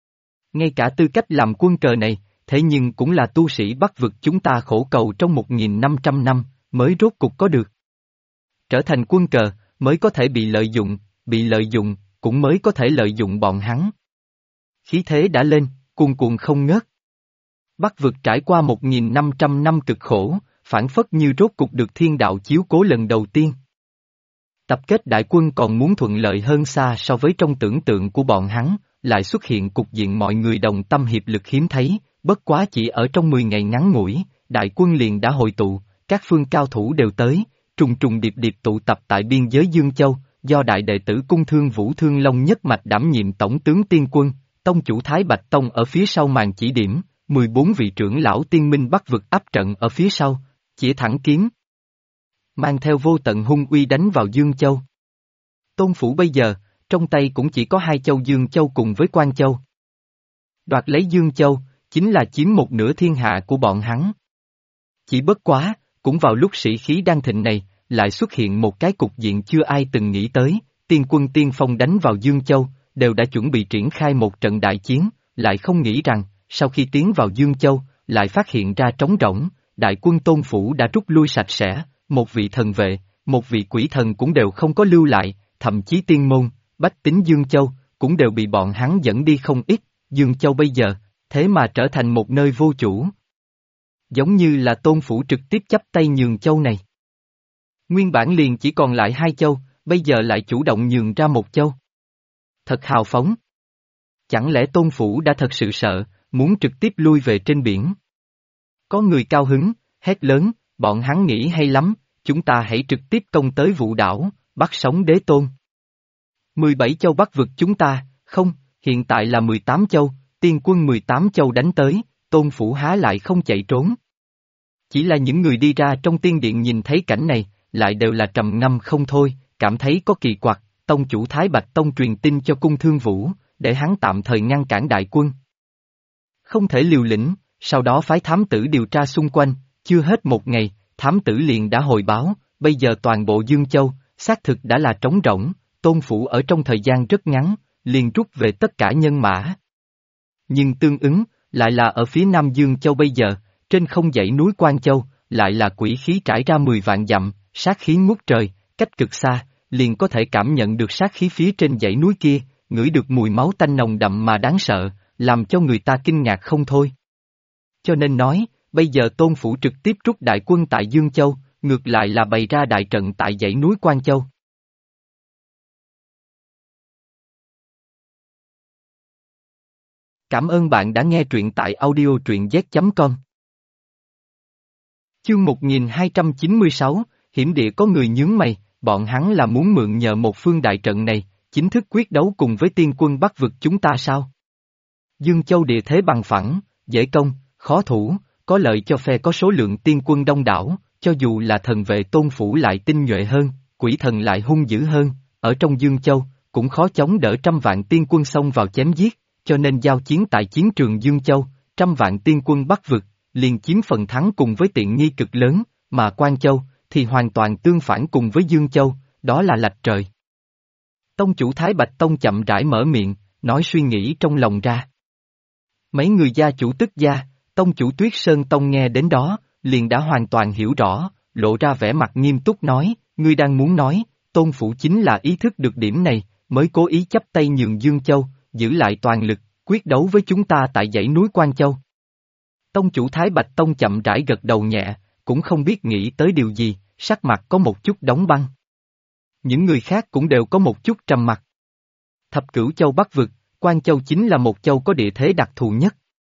Ngay cả tư cách làm quân cờ này, thế nhưng cũng là tu sĩ Bắc vực chúng ta khổ cầu trong 1.500 năm, mới rốt cục có được. Trở thành quân cờ, mới có thể bị lợi dụng, cũng mới có thể lợi dụng bọn hắn. Khí thế đã lên, cuồn cuộn không ngớt. Bắc vực trải qua 1.500 năm cực khổ, phản phất như rốt cục được thiên đạo chiếu cố lần đầu tiên. Tập kết đại quân còn muốn thuận lợi hơn xa so với trong tưởng tượng của bọn hắn, lại xuất hiện cục diện mọi người đồng tâm hiệp lực hiếm thấy, bất quá chỉ ở trong 10 ngày ngắn ngủi, đại quân liền đã hội tụ, các phương cao thủ đều tới, trùng trùng điệp điệp tụ tập tại biên giới Dương Châu, do đại đệ tử Cung Thương Vũ Thương Long nhất mạch đảm nhiệm tổng tướng tiên quân, tông chủ Thái Bạch Tông ở phía sau màn chỉ điểm, 14 vị trưởng lão tiên minh Bắc vực áp trận ở phía sau, chỉ thẳng kiếm, mang theo vô tận hung uy đánh vào Dương Châu. Tôn Phủ bây giờ, trong tay cũng chỉ có 2 châu Dương Châu cùng với Quan Châu. Đoạt lấy Dương Châu, chính là chiếm một nửa thiên hạ của bọn hắn. Chỉ bất quá, cũng vào lúc sĩ khí đang thịnh này, lại xuất hiện một cái cục diện chưa ai từng nghĩ tới, tiên quân tiên phong đánh vào Dương Châu, đều đã chuẩn bị triển khai một trận đại chiến, lại không nghĩ rằng, sau khi tiến vào Dương Châu, lại phát hiện ra trống rỗng, đại quân Tôn Phủ đã rút lui sạch sẽ, một vị thần vệ, một vị quỷ thần cũng đều không có lưu lại, thậm chí tiên môn, bách tính Dương Châu, cũng đều bị bọn hắn dẫn đi không ít, Dương Châu bây giờ, thế mà trở thành một nơi vô chủ. Giống như là Tôn Phủ trực tiếp chắp tay nhường châu này. Nguyên bản liền chỉ còn lại 2 châu, bây giờ lại chủ động nhường ra 1 châu. Thật hào phóng. Chẳng lẽ Tôn Phủ đã thật sự sợ, muốn trực tiếp lui về trên biển? Có người cao hứng, hét lớn, bọn hắn nghĩ hay lắm, chúng ta hãy trực tiếp công tới Vũ đảo, bắt sống đế tôn. 17 châu Bắc vực chúng ta, không, hiện tại là 18 châu, tiên quân 18 châu đánh tới, Tôn Phủ há lại không chạy trốn. Chỉ là những người đi ra trong tiên điện nhìn thấy cảnh này, lại đều là trầm ngâm không thôi, cảm thấy có kỳ quặc. Tông chủ Thái Bạch Tông truyền tin cho Cung Thương Vũ, để hắn tạm thời ngăn cản đại quân. Không thể liều lĩnh, sau đó phái thám tử điều tra xung quanh, chưa hết một ngày, thám tử liền đã hồi báo, bây giờ toàn bộ Dương Châu, xác thực đã là trống rỗng, Tôn Phủ ở trong thời gian rất ngắn, liền rút về tất cả nhân mã. Nhưng tương ứng, lại là ở phía Nam Dương Châu bây giờ, trên không dãy núi Quan Châu, lại là quỷ khí trải ra 10 vạn dặm, sát khí ngút trời, cách cực xa, liền có thể cảm nhận được sát khí phía trên dãy núi kia, ngửi được mùi máu tanh nồng đậm mà đáng sợ, làm cho người ta kinh ngạc không thôi. Cho nên nói, bây giờ Tôn Phủ trực tiếp rút đại quân tại Dương Châu, ngược lại là bày ra đại trận tại dãy núi Quan Châu. Cảm ơn bạn đã nghe truyện tại audio truyện z.com. Chương 1296, hiểm địa có người nhướng mày, bọn hắn là muốn mượn nhờ một phương đại trận này, chính thức quyết đấu cùng với tiên quân Bắc vực chúng ta sao? Dương Châu địa thế bằng phẳng, dễ công, khó thủ, có lợi cho phe có số lượng tiên quân đông đảo, cho dù là thần vệ Tôn Phủ lại tinh nhuệ hơn, quỷ thần lại hung dữ hơn, ở trong Dương Châu, cũng khó chống đỡ trăm vạn tiên quân xông vào chém giết, cho nên giao chiến tại chiến trường Dương Châu, trăm vạn tiên quân Bắc vực, liền chiếm phần thắng cùng với tiện nghi cực lớn, mà Quan Châu, thì hoàn toàn tương phản cùng với Dương Châu, đó là lệch trời. Tông chủ Thái Bạch Tông chậm rãi mở miệng, nói suy nghĩ trong lòng ra. Mấy người gia chủ tức gia, tông chủ Tuyết Sơn Tông nghe đến đó, liền đã hoàn toàn hiểu rõ, lộ ra vẻ mặt nghiêm túc nói, ngươi đang muốn nói, Tôn Phủ chính là ý thức được điểm này, mới cố ý chấp tay nhường Dương Châu, giữ lại toàn lực, quyết đấu với chúng ta tại dãy núi Quan Châu. Tông chủ Thái Bạch Tông chậm rãi gật đầu nhẹ, cũng không biết nghĩ tới điều gì, sắc mặt có một chút đóng băng. Những người khác cũng đều có một chút trầm mặc. Thập Cửu Châu Bắc vực, Quan Châu chính là một châu có địa thế đặc thù nhất.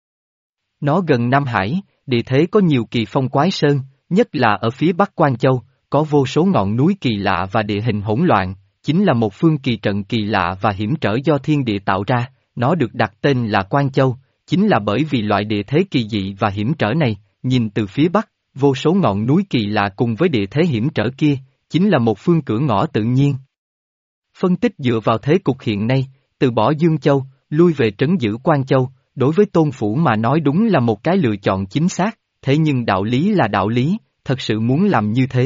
Nó gần Nam Hải, địa thế có nhiều kỳ phong quái sơn, nhất là ở phía Bắc Quan Châu, có vô số ngọn núi kỳ lạ và địa hình hỗn loạn, chính là một phương kỳ trận kỳ lạ và hiểm trở do thiên địa tạo ra, nó được đặt tên là Quan Châu, chính là bởi vì loại địa thế kỳ dị và hiểm trở này, nhìn từ phía Bắc, vô số ngọn núi kỳ lạ cùng với địa thế hiểm trở kia, chính là một phương cửa ngõ tự nhiên. Phân tích dựa vào thế cục hiện nay, từ bỏ Dương Châu, lui về trấn giữ Quan Châu, đối với Tôn Phủ mà nói đúng là một cái lựa chọn chính xác, thế nhưng đạo lý là đạo lý, thật sự muốn làm như thế.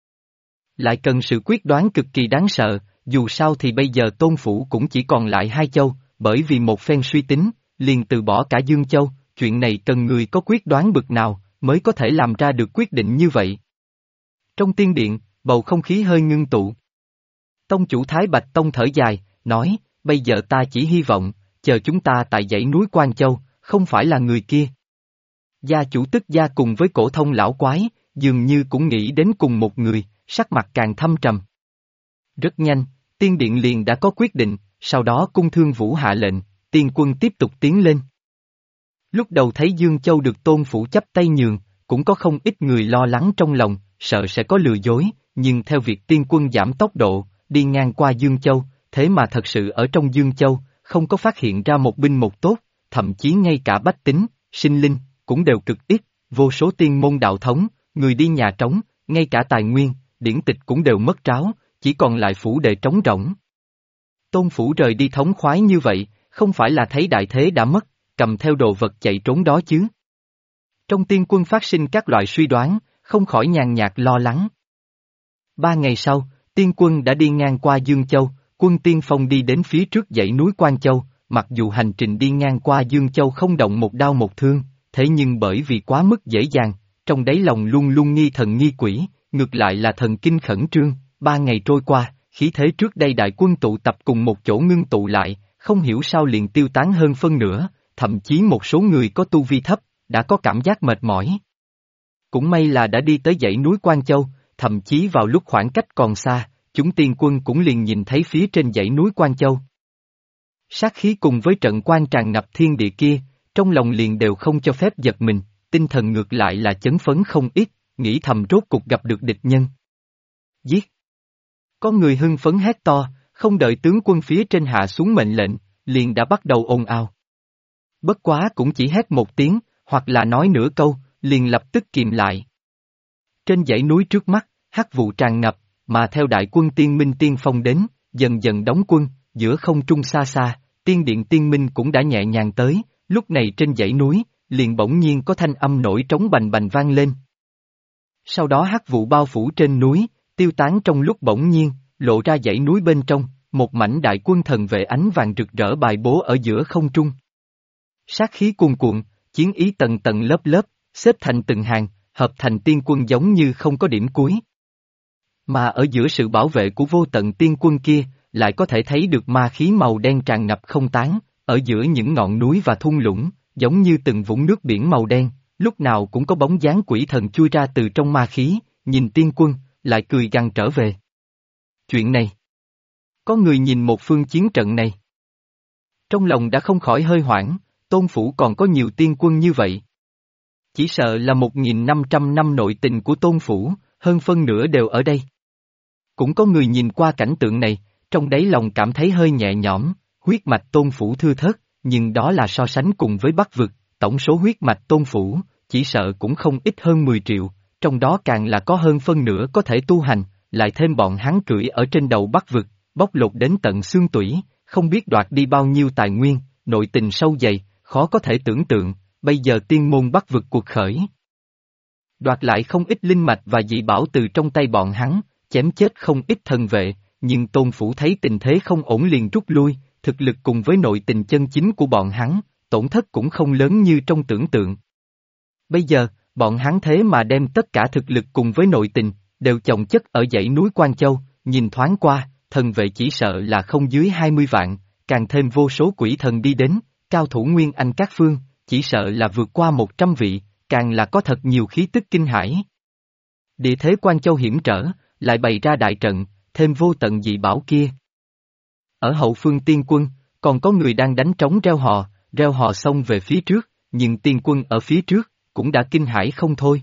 Lại cần sự quyết đoán cực kỳ đáng sợ, dù sao thì bây giờ Tôn Phủ cũng chỉ còn lại 2 châu, bởi vì một phen suy tính, liền từ bỏ cả Dương Châu, chuyện này cần người có quyết đoán bực nào, mới có thể làm ra được quyết định như vậy. Trong tiên điện, bầu không khí hơi ngưng tụ. Tông chủ Thái Bạch Tông thở dài, nói, bây giờ ta chỉ hy vọng, chờ chúng ta tại dãy núi Quan Châu, không phải là người kia. Gia chủ tức gia cùng với cổ thông lão quái, dường như cũng nghĩ đến cùng một người, sắc mặt càng thâm trầm. Rất nhanh, tiên điện liền đã có quyết định, sau đó Cung Thương Vũ hạ lệnh, tiên quân tiếp tục tiến lên. Lúc đầu thấy Dương Châu được Tôn Phủ chấp tay nhường, cũng có không ít người lo lắng trong lòng, sợ sẽ có lừa dối, nhưng theo việc tiên quân giảm tốc độ, đi ngang qua Dương Châu, thế mà thật sự ở trong Dương Châu, không có phát hiện ra một binh một tốt, thậm chí ngay cả bách tính, sinh linh, cũng đều cực ít, vô số tiên môn đạo thống, người đi nhà trống, ngay cả tài nguyên, điển tịch cũng đều mất tráo, chỉ còn lại phủ đệ trống rỗng. Tôn Phủ rời đi thống khoái như vậy, không phải là thấy đại thế đã mất, cầm theo đồ vật chạy trốn đó chứ. Trong tiên quân phát sinh các loại suy đoán, không khỏi nhàn nhạt lo lắng. 3 ngày sau, tiên quân đã đi ngang qua Dương Châu, quân tiên phong đi đến phía trước dãy núi Quan Châu, mặc dù hành trình đi ngang qua Dương Châu không động một đao một thương, thế nhưng bởi vì quá mức dễ dàng, trong đáy lòng luôn luôn nghi thần nghi quỷ, ngược lại là thần kinh khẩn trương. 3 ngày trôi qua, khí thế trước đây đại quân tụ tập cùng một chỗ ngưng tụ lại, không hiểu sao liền tiêu tán hơn phân nửa, thậm chí một số người có tu vi thấp, đã có cảm giác mệt mỏi. Cũng may là đã đi tới dãy núi Quan Châu, thậm chí vào lúc khoảng cách còn xa, chúng tiên quân cũng liền nhìn thấy phía trên dãy núi Quan Châu. Sát khí cùng với trận quan tràn ngập thiên địa kia, trong lòng liền đều không cho phép giật mình, tinh thần ngược lại là chấn phấn không ít, nghĩ thầm rốt cục gặp được địch nhân. Giết! Có người hưng phấn hét to, không đợi tướng quân phía trên hạ xuống mệnh lệnh, liền đã bắt đầu ồn ào. Bất quá cũng chỉ hét một tiếng, hoặc là nói nửa câu, liền lập tức kìm lại. Trên dãy núi trước mắt, hắc vụ tràn ngập, mà theo đại quân tiên minh tiên phong đến, dần dần đóng quân, giữa không trung xa xa, tiên điện tiên minh cũng đã nhẹ nhàng tới, lúc này trên dãy núi, liền bỗng nhiên có thanh âm nổi trống bành bành vang lên. Sau đó hắc vụ bao phủ trên núi, tiêu tán trong lúc bỗng nhiên, lộ ra dãy núi bên trong, một mảnh đại quân thần vệ ánh vàng rực rỡ bài bố ở giữa không trung. Sát khí cuồn cuộn, chiến ý tầng tầng lớp lớp, xếp thành từng hàng, hợp thành tiên quân giống như không có điểm cuối. Mà ở giữa sự bảo vệ của vô tận tiên quân kia, lại có thể thấy được ma khí màu đen tràn ngập không tán, ở giữa những ngọn núi và thung lũng, giống như từng vũng nước biển màu đen, lúc nào cũng có bóng dáng quỷ thần chui ra từ trong ma khí, nhìn tiên quân, lại cười gằn trở về. Chuyện này, có người nhìn một phương chiến trận này. Trong lòng đã không khỏi hơi hoảng, Tôn Phủ còn có nhiều tiên quân như vậy. Chỉ sợ là 1.500 năm nội tình của Tôn Phủ, hơn phân nửa đều ở đây. Cũng có người nhìn qua cảnh tượng này, trong đáy lòng cảm thấy hơi nhẹ nhõm, huyết mạch Tôn Phủ thưa thớt, nhưng đó là so sánh cùng với Bắc Vực, tổng số huyết mạch Tôn Phủ, chỉ sợ cũng không ít hơn 10 triệu, trong đó càng là có hơn phân nửa có thể tu hành, lại thêm bọn hắn cưỡi ở trên đầu Bắc Vực, bóc lột đến tận xương tủy, không biết đoạt đi bao nhiêu tài nguyên, nội tình sâu dày, khó có thể tưởng tượng, bây giờ tiên môn Bắc Vực cuộc khởi. Đoạt lại không ít linh mạch và dị bảo từ trong tay bọn hắn, chém chết không ít thần vệ, nhưng Tôn Phủ thấy tình thế không ổn liền rút lui, thực lực cùng với nội tình chân chính của bọn hắn, tổn thất cũng không lớn như trong tưởng tượng. Bây giờ, bọn hắn thế mà đem tất cả thực lực cùng với nội tình, đều chồng chất ở dãy núi Quan Châu, nhìn thoáng qua, thần vệ chỉ sợ là không dưới 20 vạn, càng thêm vô số quỷ thần đi đến, cao thủ nguyên anh các phương, chỉ sợ là vượt qua 100 vị, càng là có thật nhiều khí tức kinh hãi. Địa thế Quan Châu hiểm trở, lại bày ra đại trận, thêm vô tận dị bảo kia. Ở hậu phương tiên quân, còn có người đang đánh trống reo hò xông về phía trước, nhưng tiên quân ở phía trước, cũng đã kinh hãi không thôi.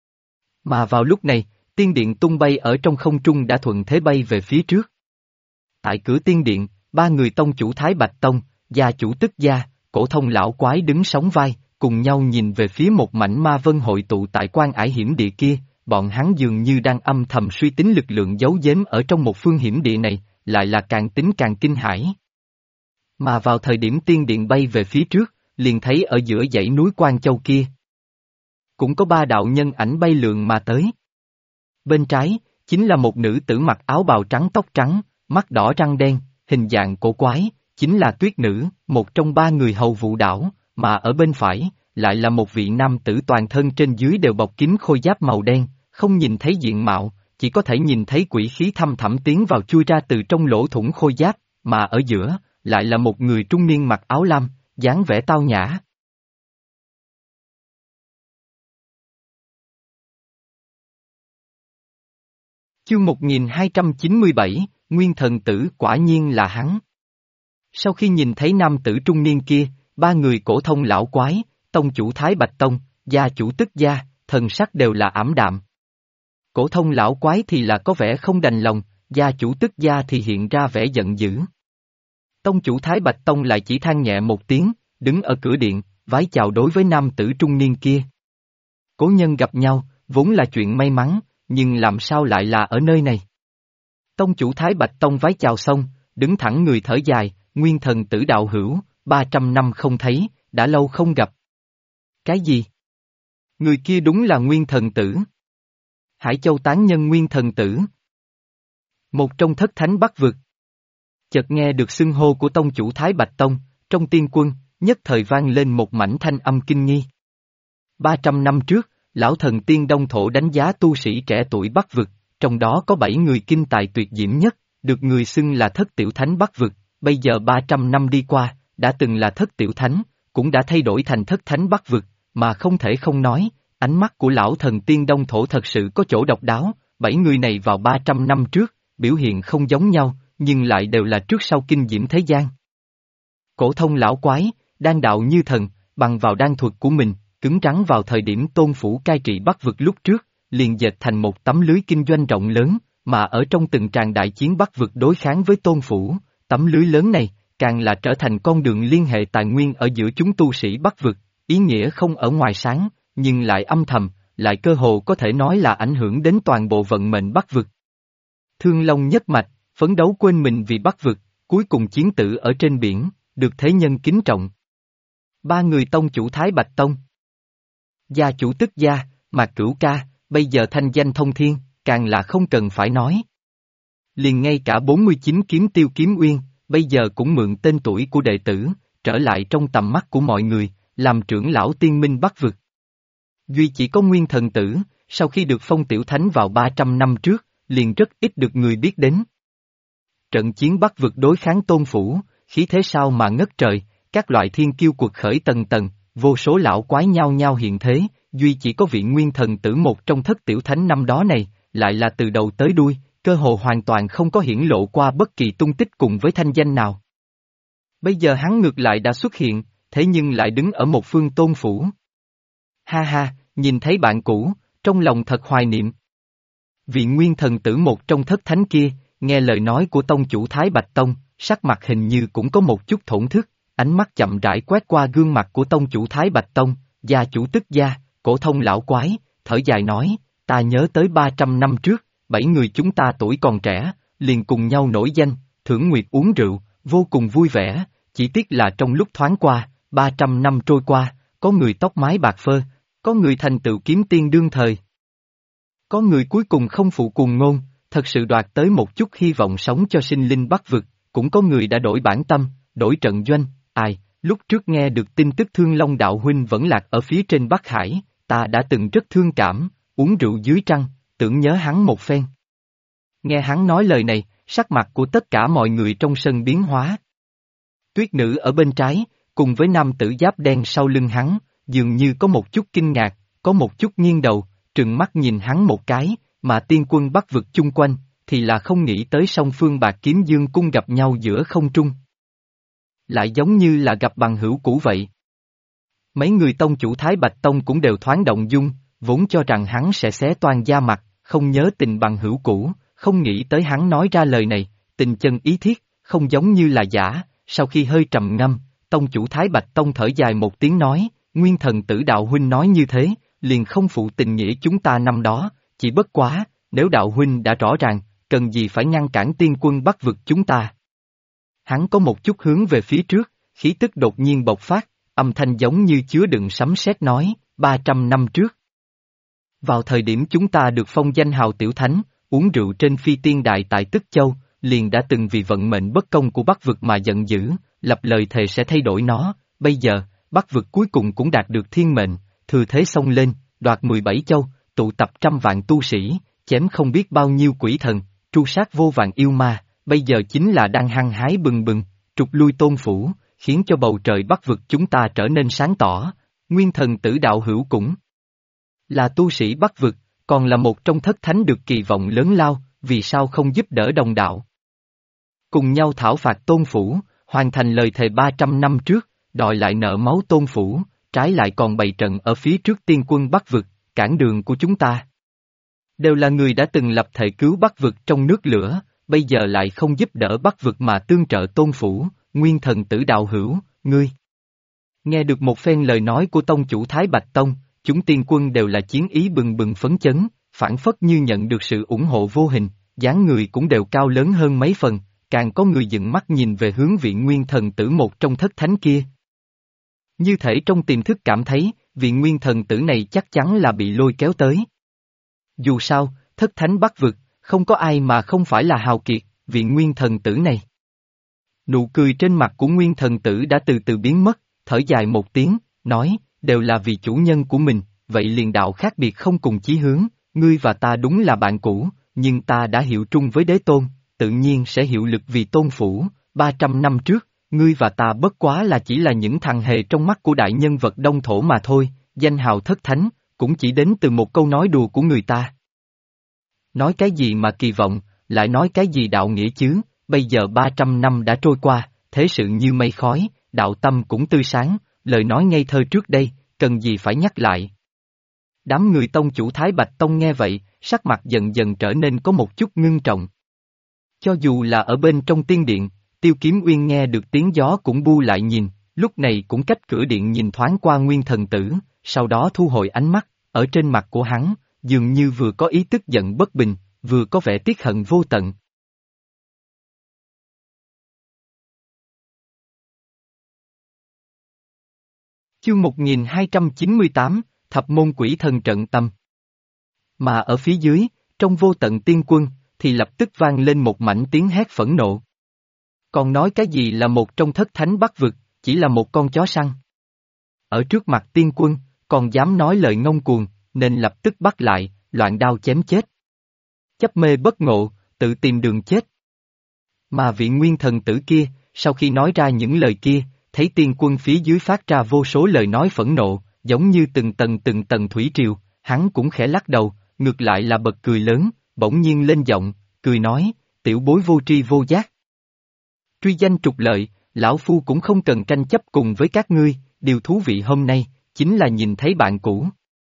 Mà vào lúc này, tiên điện tung bay ở trong không trung đã thuận thế bay về phía trước. Tại cửa tiên điện, ba người tông chủ Thái Bạch Tông, gia chủ Tức Gia, Cổ Thông lão quái đứng sóng vai, cùng nhau nhìn về phía một mảnh ma vân hội tụ tại Quan Ải hiểm địa kia, bọn hắn dường như đang âm thầm suy tính lực lượng giấu giếm ở trong một phương hiểm địa này, lại là càng tính càng kinh hãi. Mà vào thời điểm tiên điện bay về phía trước, liền thấy ở giữa dãy núi Quan Châu kia. Cũng có ba đạo nhân ảnh bay lượn mà tới. Bên trái, chính là một nữ tử mặc áo bào trắng tóc trắng, mắt đỏ răng đen, hình dạng cổ quái, chính là Tuyết Nữ, một trong ba người hầu vụ đảo, mà ở bên phải, lại là một vị nam tử toàn thân trên dưới đều bọc kín khôi giáp màu đen, không nhìn thấy diện mạo, chỉ có thể nhìn thấy quỷ khí thâm thẳm tiến vào chui ra từ trong lỗ thủng khôi giáp, mà ở giữa, lại là một người trung niên mặc áo lam, dáng vẻ tao nhã. Chương 1297, Nguyên Thần Tử quả nhiên là hắn. Sau khi nhìn thấy nam tử trung niên kia, ba người Cổ Thông lão quái, tông chủ Thái Bạch Tông, gia chủ Tức Gia, thần sắc đều là ảm đạm. Cổ Thông lão quái thì là có vẻ không đành lòng, gia chủ Tức Gia thì hiện ra vẻ giận dữ. Tông chủ Thái Bạch Tông lại chỉ than nhẹ một tiếng, đứng ở cửa điện, vái chào đối với nam tử trung niên kia. Cố nhân gặp nhau, vốn là chuyện may mắn, nhưng làm sao lại là ở nơi này? Tông chủ Thái Bạch Tông vái chào xong, đứng thẳng người thở dài, Nguyên Thần Tử đạo hữu, 300 năm không thấy, đã lâu không gặp. Cái gì? Người kia đúng là Nguyên Thần Tử. Hải Châu tán nhân Nguyên Thần Tử. Một trong thất thánh Bắc Vực. Chợt nghe được xưng hô của tông chủ Thái Bạch Tông, trong tiên quân, nhất thời vang lên một mảnh thanh âm kinh nghi. 300 năm trước, lão thần tiên Đông Thổ đánh giá tu sĩ trẻ tuổi Bắc Vực, trong đó có 7 người kinh tài tuyệt diễm nhất, được người xưng là thất tiểu thánh Bắc Vực, bây giờ 300 năm đi qua, đã từng là thất tiểu thánh, cũng đã thay đổi thành thất thánh Bắc Vực, mà không thể không nói, ánh mắt của lão thần tiên Đông Thổ thật sự có chỗ độc đáo, 7 người này vào 300 năm trước, biểu hiện không giống nhau, nhưng lại đều là trước sau kinh diễm thế gian. Cổ Thông lão quái, đan đạo như thần, bằng vào đan thuật của mình, cứng rắn vào thời điểm Tôn Phủ cai trị Bắc Vực lúc trước, liền dệt thành một tấm lưới kinh doanh rộng lớn, mà ở trong từng tràng đại chiến Bắc Vực đối kháng với Tôn Phủ, tấm lưới lớn này, càng là trở thành con đường liên hệ tài nguyên ở giữa chúng tu sĩ Bắc Vực, ý nghĩa không ở ngoài sáng, nhưng lại âm thầm, lại cơ hồ có thể nói là ảnh hưởng đến toàn bộ vận mệnh Bắc vực. Thương Long nhất mạch, phấn đấu quên mình vì Bắc vực, cuối cùng chiến tử ở trên biển, được thế nhân kính trọng. Ba người tông chủ Thái Bạch Tông. Gia chủ Tức Gia, Mạc Cửu Ca, bây giờ thanh danh thông thiên, càng là không cần phải nói. Liền ngay cả 49 kiếm Tiêu Kiếm Uyên, bây giờ cũng mượn tên tuổi của đệ tử, trở lại trong tầm mắt của mọi người, làm trưởng lão tiên minh Bắc vực. Duy chỉ có Nguyên Thần Tử, sau khi được phong tiểu thánh vào 300 năm trước, liền rất ít được người biết đến. Trận chiến Bắc vực đối kháng Tôn Phủ, khí thế sao mà ngất trời, các loại thiên kiêu cuộc khởi tầng tầng, vô số lão quái nhao nhao hiện thế, duy chỉ có vị Nguyên Thần Tử một trong thất tiểu thánh năm đó này, lại là từ đầu tới đuôi, cơ hồ hoàn toàn không có hiển lộ qua bất kỳ tung tích cùng với thanh danh nào. Bây giờ hắn ngược lại đã xuất hiện, thế nhưng lại đứng ở một phương Tôn Phủ. Ha ha, nhìn thấy bạn cũ, trong lòng thật hoài niệm. Vị Nguyên Thần Tử một trong thất thánh kia, nghe lời nói của tông chủ Thái Bạch Tông, sắc mặt hình như cũng có một chút thổn thức, ánh mắt chậm rãi quét qua gương mặt của tông chủ Thái Bạch Tông, gia chủ Tức Gia, cổ thông lão quái, thở dài nói, ta nhớ tới 300 năm trước, 7 người chúng ta tuổi còn trẻ, liền cùng nhau nổi danh, thưởng nguyệt uống rượu, vô cùng vui vẻ, chỉ tiếc là trong lúc thoáng qua, 300 năm trôi qua, có người tóc mái bạc phơ, có người thành tựu kiếm tiên đương thời. Có người cuối cùng không phụ cuồng ngôn, thật sự đoạt tới một chút hy vọng sống cho sinh linh Bắc vực, cũng có người đã đổi bản tâm, đổi trận doanh, ai, lúc trước nghe được tin tức Thương Long đạo huynh vẫn lạc ở phía trên Bắc Hải, ta đã từng rất thương cảm, uống rượu dưới trăng, tưởng nhớ hắn một phen. Nghe hắn nói lời này, sắc mặt của tất cả mọi người trong sân biến hóa. Tuyết nữ ở bên trái, cùng với nam tử giáp đen sau lưng hắn, dường như có một chút kinh ngạc, có một chút nghiêng đầu, trừng mắt nhìn hắn một cái, mà tiên quân Bắc vực chung quanh, thì là không nghĩ tới song phương Bạc Kiếm Dương cung gặp nhau giữa không trung. Lại giống như là gặp bằng hữu cũ vậy. Mấy người tông chủ Thái Bạch Tông cũng đều thoáng động dung, vốn cho rằng hắn sẽ xé toang da mặt, không nhớ tình bằng hữu cũ, không nghĩ tới hắn nói ra lời này, tình chân ý thiết, không giống như là giả, sau khi hơi trầm ngâm, tông chủ Thái Bạch Tông thở dài một tiếng nói, Nguyên Thần Tử đạo huynh nói như thế, liền không phụ tình nghĩa chúng ta năm đó, chỉ bất quá, nếu đạo huynh đã rõ ràng, cần gì phải ngăn cản tiên quân Bắc vực chúng ta. Hắn có một chút hướng về phía trước, khí tức đột nhiên bộc phát, âm thanh giống như chứa đựng sấm sét nói, 300 năm trước. Vào thời điểm chúng ta được phong danh hào tiểu thánh, uống rượu trên phi tiên đại tại Tức Châu, liền đã từng vì vận mệnh bất công của Bắc vực mà giận dữ, lập lời thề sẽ thay đổi nó, bây giờ, Bắc vực cuối cùng cũng đạt được thiên mệnh, thừa thế xông lên, đoạt 17 châu, tụ tập trăm vạn tu sĩ, chém không biết bao nhiêu quỷ thần, tru sát vô vạn yêu ma, bây giờ chính là đang hăng hái bừng bừng, trục lui Tôn Phủ, khiến cho bầu trời Bắc vực chúng ta trở nên sáng tỏ, Nguyên Thần Tử đạo hữu cũng là tu sĩ Bắc vực, còn là một trong thất thánh được kỳ vọng lớn lao, vì sao không giúp đỡ đồng đạo. Cùng nhau thảo phạt Tôn Phủ, hoàn thành lời thề 300 năm trước, đòi lại nợ máu Tôn Phủ, trái lại còn bày trận ở phía trước tiên quân Bắc vực, cản đường của chúng ta. Đều là người đã từng lập thể cứu Bắc vực trong nước lửa, bây giờ lại không giúp đỡ Bắc vực mà tương trợ Tôn Phủ, Nguyên Thần Tử đạo hữu, ngươi. Nghe được một phen lời nói của tông chủ Thái Bạch Tông, chúng tiên quân đều là chiến ý bừng bừng phấn chấn, phản phất như nhận được sự ủng hộ vô hình, dáng người cũng đều cao lớn hơn mấy phần, càng có người dựng mắt nhìn về hướng vị Nguyên Thần Tử một trong thất thánh kia. Như thể trong tiềm thức cảm thấy, vị Nguyên Thần Tử này chắc chắn là bị lôi kéo tới. Dù sao, thất thánh Bắc vực, không có ai mà không phải là hào kiệt, vị Nguyên Thần Tử này. Nụ cười trên mặt của Nguyên Thần Tử đã từ từ biến mất, thở dài một tiếng, nói, đều là vì chủ nhân của mình, vậy liền đạo khác biệt không cùng chí hướng, ngươi và ta đúng là bạn cũ, nhưng ta đã hiệu trung với đế tôn, tự nhiên sẽ hiệu lực vì Tôn Phủ, 300 năm trước, ngươi và ta bất quá là chỉ là những thằng hề trong mắt của đại nhân vật Đông Thổ mà thôi, danh hào thất thánh, cũng chỉ đến từ một câu nói đùa của người ta. Nói cái gì mà kỳ vọng, lại nói cái gì đạo nghĩa chứ, bây giờ 300 năm đã trôi qua, thế sự như mây khói, đạo tâm cũng tươi sáng, lời nói ngây thơ trước đây, cần gì phải nhắc lại. Đám người tông chủ Thái Bạch Tông nghe vậy, sắc mặt dần dần trở nên có một chút ngưng trọng. Cho dù là ở bên trong tiên điện, Tiêu Kiếm Uyên nghe được tiếng gió cũng bu lại nhìn, lúc này cũng cách cửa điện nhìn thoáng qua Nguyên Thần Tử, sau đó thu hồi ánh mắt, ở trên mặt của hắn, dường như vừa có ý tức giận bất bình, vừa có vẻ tiếc hận vô tận. Chương 1298, Thập môn quỷ thần trận tâm. Mà ở phía dưới, trong vô tận tiên quân, thì lập tức vang lên một mảnh tiếng hét phẫn nộ. Còn nói cái gì là một trong thất thánh bắc vực, chỉ là một con chó săn. Ở trước mặt tiên quân, còn dám nói lời ngông cuồng, nên lập tức bắt lại, loạn đao chém chết. Chấp mê bất ngộ, tự tìm đường chết. Mà vị nguyên thần tử kia, sau khi nói ra những lời kia, thấy tiên quân phía dưới phát ra vô số lời nói phẫn nộ, giống như từng tầng thủy triều, hắn cũng khẽ lắc đầu, ngược lại là bật cười lớn, bỗng nhiên lên giọng, cười nói, tiểu bối vô tri vô giác. Truy danh trục lợi, lão phu cũng không cần tranh chấp cùng với các ngươi, điều thú vị hôm nay, chính là nhìn thấy bạn cũ.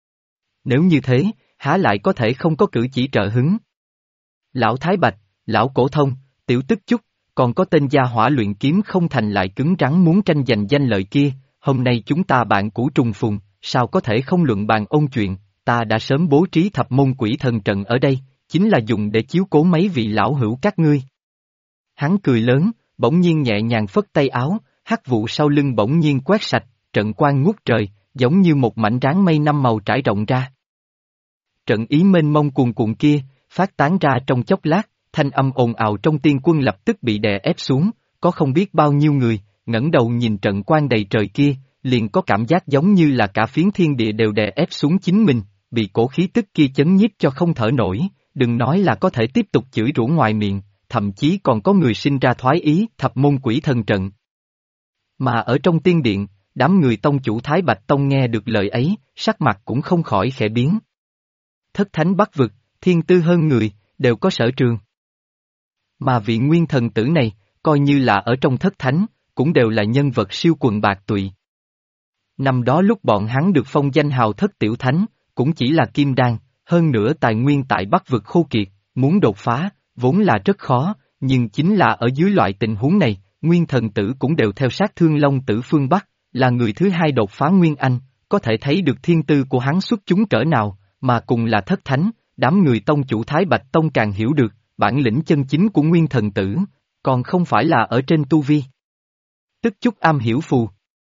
Nếu như thế, há lại có thể không có cử chỉ trợ hứng. Lão Thái Bạch, lão Cổ Thông, tiểu Tức Chúc, còn có tên gia hỏa luyện kiếm không thành lại cứng rắn muốn tranh giành danh lợi kia, hôm nay chúng ta bạn cũ trùng phùng, sao có thể không luận bàn ôn chuyện, ta đã sớm bố trí thập môn quỷ thần trận ở đây, chính là dùng để chiếu cố mấy vị lão hữu các ngươi. Hắn cười lớn, bỗng nhiên nhẹ nhàng phất tay áo, hắc vụ sau lưng bỗng nhiên quét sạch, trận quang ngút trời, giống như một mảnh ráng mây năm màu trải rộng ra. Trận ý mênh mông cuồn cuộn kia, phát tán ra trong chốc lát, thanh âm ồn ào trong tiên quân lập tức bị đè ép xuống, có không biết bao nhiêu người, ngẩng đầu nhìn trận quang đầy trời kia, liền có cảm giác giống như là cả phiến thiên địa đều đè ép xuống chính mình, bị cổ khí tức kia chấn nhiếp cho không thở nổi, đừng nói là có thể tiếp tục chửi rủa ngoài miệng, thậm chí còn có người sinh ra thoái ý thập môn quỷ thần trận. Mà ở trong tiên điện, đám người tông chủ Thái Bạch Tông nghe được lời ấy, sắc mặt cũng không khỏi khẽ biến. Thất thánh bắc vực, thiên tư hơn người, đều có sở trường. Mà vị nguyên thần tử này, coi như là ở trong thất thánh, cũng đều là nhân vật siêu quần bạc tụy. Năm đó lúc bọn hắn được phong danh hào thất tiểu thánh, cũng chỉ là kim đan, hơn nữa tài nguyên tại bắc vực khô kiệt, muốn đột phá, vốn là rất khó, nhưng chính là ở dưới loại tình huống này, nguyên thần tử cũng đều theo sát Thương Long Tử phương Bắc, là người thứ hai đột phá Nguyên Anh, có thể thấy được thiên tư của hắn xuất chúng cỡ nào, mà cùng là thất thánh, đám người tông chủ Thái Bạch Tông càng hiểu được, bản lĩnh chân chính của nguyên thần tử, còn không phải là ở trên tu vi. Tức Chúc am hiểu phù.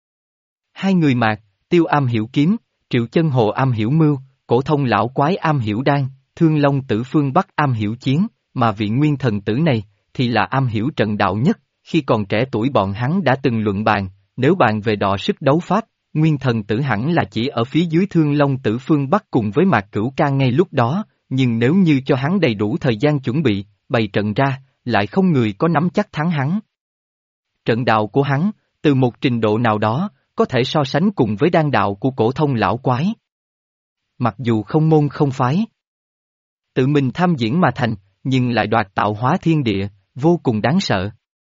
Hai người Mạc, Tiêu am hiểu kiếm, Triệu Chân Hồ am hiểu mưu, Cổ Thông lão quái am hiểu đan, Thương Long Tử phương Bắc am hiểu chiến, mà vị nguyên thần tử này, thì là am hiểu trận đạo nhất, khi còn trẻ tuổi bọn hắn đã từng luận bàn, nếu bàn về đọ sức đấu pháp, nguyên thần tử hẳn là chỉ ở phía dưới Thương Long Tử phương Bắc cùng với Mạc Cửu Ca ngay lúc đó, nhưng nếu như cho hắn đầy đủ thời gian chuẩn bị, bày trận ra, lại không người có nắm chắc thắng hắn. Trận đạo của hắn, từ một trình độ nào đó, có thể so sánh cùng với đan đạo của Cổ Thông lão quái. Mặc dù không môn không phái, tự mình tham diễn mà thành, nhưng lại đoạt tạo hóa thiên địa, vô cùng đáng sợ.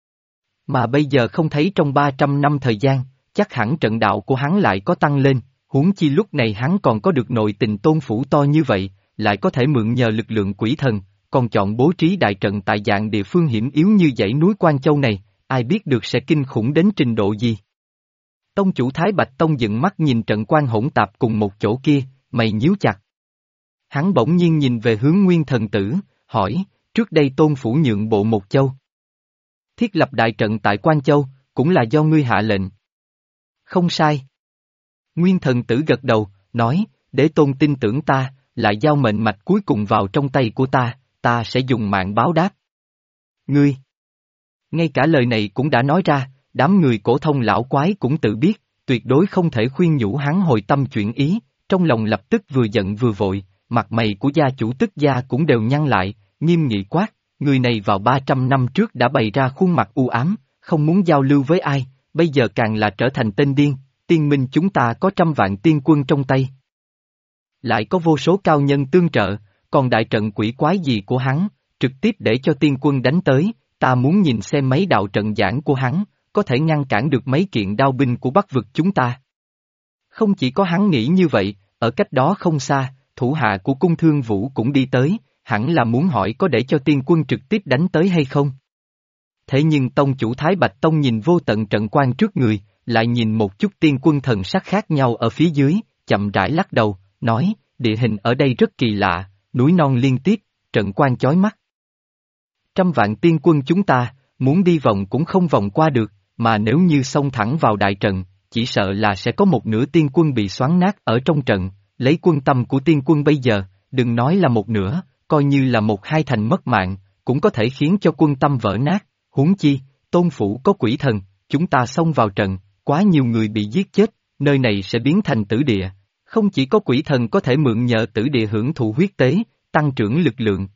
Mà bây giờ không thấy trong 300 năm thời gian, chắc hẳn trận đạo của hắn lại có tăng lên, huống chi lúc này hắn còn có được nội tình tôn phủ to như vậy, lại có thể mượn nhờ lực lượng quỷ thần, còn chọn bố trí đại trận tại dạng địa phương hiểm yếu như dãy núi Quan Châu này, ai biết được sẽ kinh khủng đến trình độ gì. Tông chủ Thái Bạch Tông dựng mắt nhìn trận quan hỗn tạp cùng một chỗ kia, mày nhíu chặt. Hắn bỗng nhiên nhìn về hướng nguyên thần tử, hỏi, trước đây tôn phủ nhượng bộ một châu. Thiết lập đại trận tại Quan Châu, cũng là do ngươi hạ lệnh. Không sai. Nguyên thần tử gật đầu, nói, để tôn tin tưởng ta, lại giao mệnh mạch cuối cùng vào trong tay của ta sẽ dùng mạng báo đáp. Ngươi! Ngay cả lời này cũng đã nói ra, đám người Cổ Thông lão quái cũng tự biết, tuyệt đối không thể khuyên nhủ hắn hồi tâm chuyển ý, trong lòng lập tức vừa giận vừa vội, mặt mày của gia chủ Tức gia cũng đều nhăn lại, nghiêm nghị quát, người này vào 300 năm trước đã bày ra khuôn mặt u ám, không muốn giao lưu với ai, bây giờ càng là trở thành tên điên, tiên minh chúng ta có 100 vạn tiên quân trong tay. Lại có vô số cao nhân tương trợ, còn đại trận quỷ quái gì của hắn, trực tiếp để cho tiên quân đánh tới, ta muốn nhìn xem mấy đạo trận giảng của hắn, có thể ngăn cản được mấy kiện đao binh của Bắc vực chúng ta. Không chỉ có hắn nghĩ như vậy, ở cách đó không xa, thủ hạ của cung thương vũ cũng đi tới, hẳn là muốn hỏi có để cho tiên quân trực tiếp đánh tới hay không. Thế nhưng tông chủ Thái Bạch Tông nhìn vô tận trận quan trước người, lại nhìn một chút tiên quân thần sắc khác nhau ở phía dưới, chậm rãi lắc đầu, nói, địa hình ở đây rất kỳ lạ, núi non liên tiếp, trận quang chói mắt. Trăm vạn tiên quân chúng ta, muốn đi vòng cũng không vòng qua được, mà nếu như xông thẳng vào đại trận, chỉ sợ là sẽ có một nửa tiên quân bị xoắn nát ở trong trận, lấy quân tâm của tiên quân bây giờ, đừng nói là một nửa, coi như là một hai thành mất mạng, cũng có thể khiến cho quân tâm vỡ nát, huống chi, tôn phủ có quỷ thần, chúng ta xông vào trận, quá nhiều người bị giết chết, nơi này sẽ biến thành tử địa, không chỉ có quỷ thần có thể mượn nhờ tử địa hưởng thụ huyết tế, tăng trưởng lực lượng,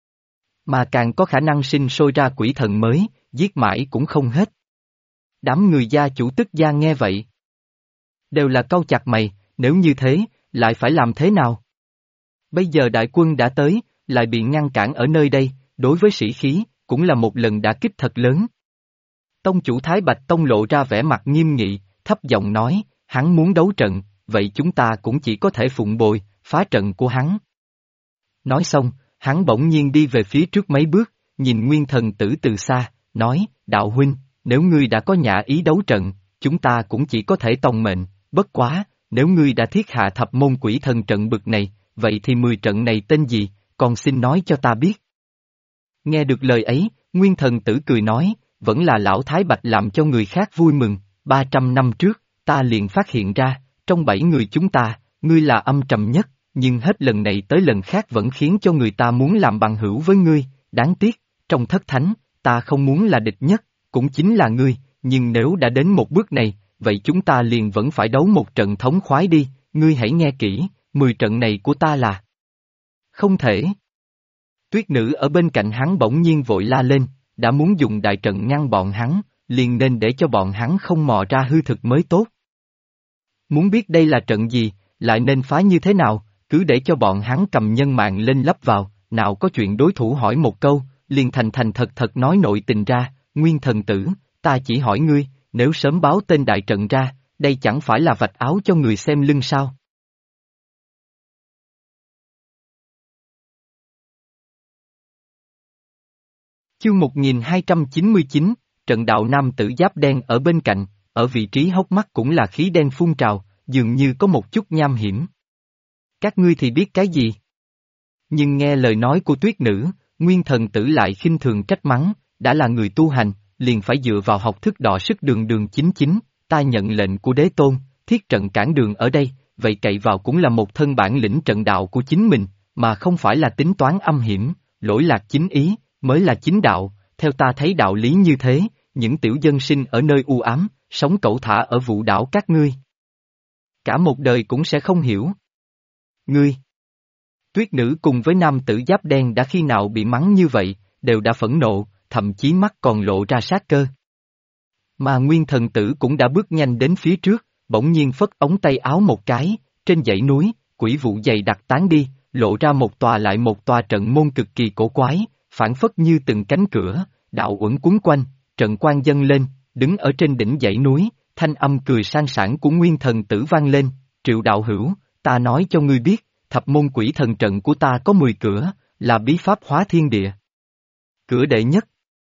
mà càng có khả năng sinh sôi ra quỷ thần mới, giết mãi cũng không hết. Đám người gia chủ tức gia nghe vậy, đều là cau chặt mày, nếu như thế, lại phải làm thế nào? Bây giờ đại quân đã tới, lại bị ngăn cản ở nơi đây, đối với sĩ khí, cũng là một lần đả kích thật lớn. Tông chủ Thái Bạch Tông lộ ra vẻ mặt nghiêm nghị, thấp giọng nói, hắn muốn đấu trận, vậy chúng ta cũng chỉ có thể phụng bồi, phá trận của hắn. Nói xong, hắn bỗng nhiên đi về phía trước mấy bước, nhìn Nguyên Thần Tử từ xa, nói, đạo huynh, nếu ngươi đã có nhã ý đấu trận, chúng ta cũng chỉ có thể tòng mệnh, bất quá, nếu ngươi đã thiết hạ thập môn quỷ thần trận bực này, vậy thì 10 trận này tên gì, còn xin nói cho ta biết. Nghe được lời ấy, Nguyên Thần Tử cười nói, vẫn là lão Thái Bạch làm cho người khác vui mừng, 300 năm trước, ta liền phát hiện ra, trong 7 người chúng ta, ngươi là âm trầm nhất, nhưng hết lần này tới lần khác vẫn khiến cho người ta muốn làm bằng hữu với ngươi, đáng tiếc, trong thất thánh, ta không muốn là địch nhất, cũng chính là ngươi, nhưng nếu đã đến một bước này, vậy chúng ta liền vẫn phải đấu một trận thống khoái đi, ngươi hãy nghe kỹ, 10 trận này của ta là không thể. Tuyết nữ ở bên cạnh hắn bỗng nhiên vội la lên, đã muốn dùng đại trận ngăn bọn hắn, liền nên để cho bọn hắn không mò ra hư thực mới tốt. Muốn biết đây là trận gì, lại nên phá như thế nào, cứ để cho bọn hắn cầm nhân mạng lên lấp vào, nào có chuyện đối thủ hỏi một câu, liền thành thành thật thật nói nội tình ra, Nguyên Thần Tử, ta chỉ hỏi ngươi, nếu sớm báo tên đại trận ra, đây chẳng phải là vạch áo cho người xem lưng sao? Chương 1299, trận đạo nam tử giáp đen ở bên cạnh, ở vị trí hốc mắt cũng là khí đen phun trào, dường như có một chút nham hiểm. Các ngươi thì biết cái gì? Nhưng nghe lời nói của tuyết nữ, Nguyên Thần Tử lại khinh thường trách mắng, đã là người tu hành, liền phải dựa vào học thức đọ sức đường đường chính chính, ta nhận lệnh của đế tôn, thiết trận cản đường ở đây, vậy cậy vào cũng là một thân bản lĩnh trận đạo của chính mình, mà không phải là tính toán âm hiểm, lỗi lạc chính ý, mới là chính đạo, theo ta thấy đạo lý như thế, những tiểu dân sinh ở nơi u ám, sống cẩu thả ở vũ đảo các ngươi. Cả một đời cũng sẽ không hiểu. Ngươi! Tuyết nữ cùng với nam tử giáp đen đã khi nào bị mắng như vậy, đều đã phẫn nộ, thậm chí mắt còn lộ ra sát cơ. Mà Nguyên Thần Tử cũng đã bước nhanh đến phía trước, bỗng nhiên phất ống tay áo một cái, trên dãy núi, quỷ vụ dày đặc tán đi, lộ ra một tòa lại một tòa trận môn cực kỳ cổ quái, phản phất như từng cánh cửa, đạo uẩn quấn quanh, trận quang dâng lên, đứng ở trên đỉnh dãy núi, thanh âm cười sang sảng của Nguyên Thần Tử vang lên, Triệu đạo hữu, ta nói cho ngươi biết, thập môn quỷ thần trận của ta có 10 cửa, là bí pháp hóa thiên địa. Cửa đệ nhất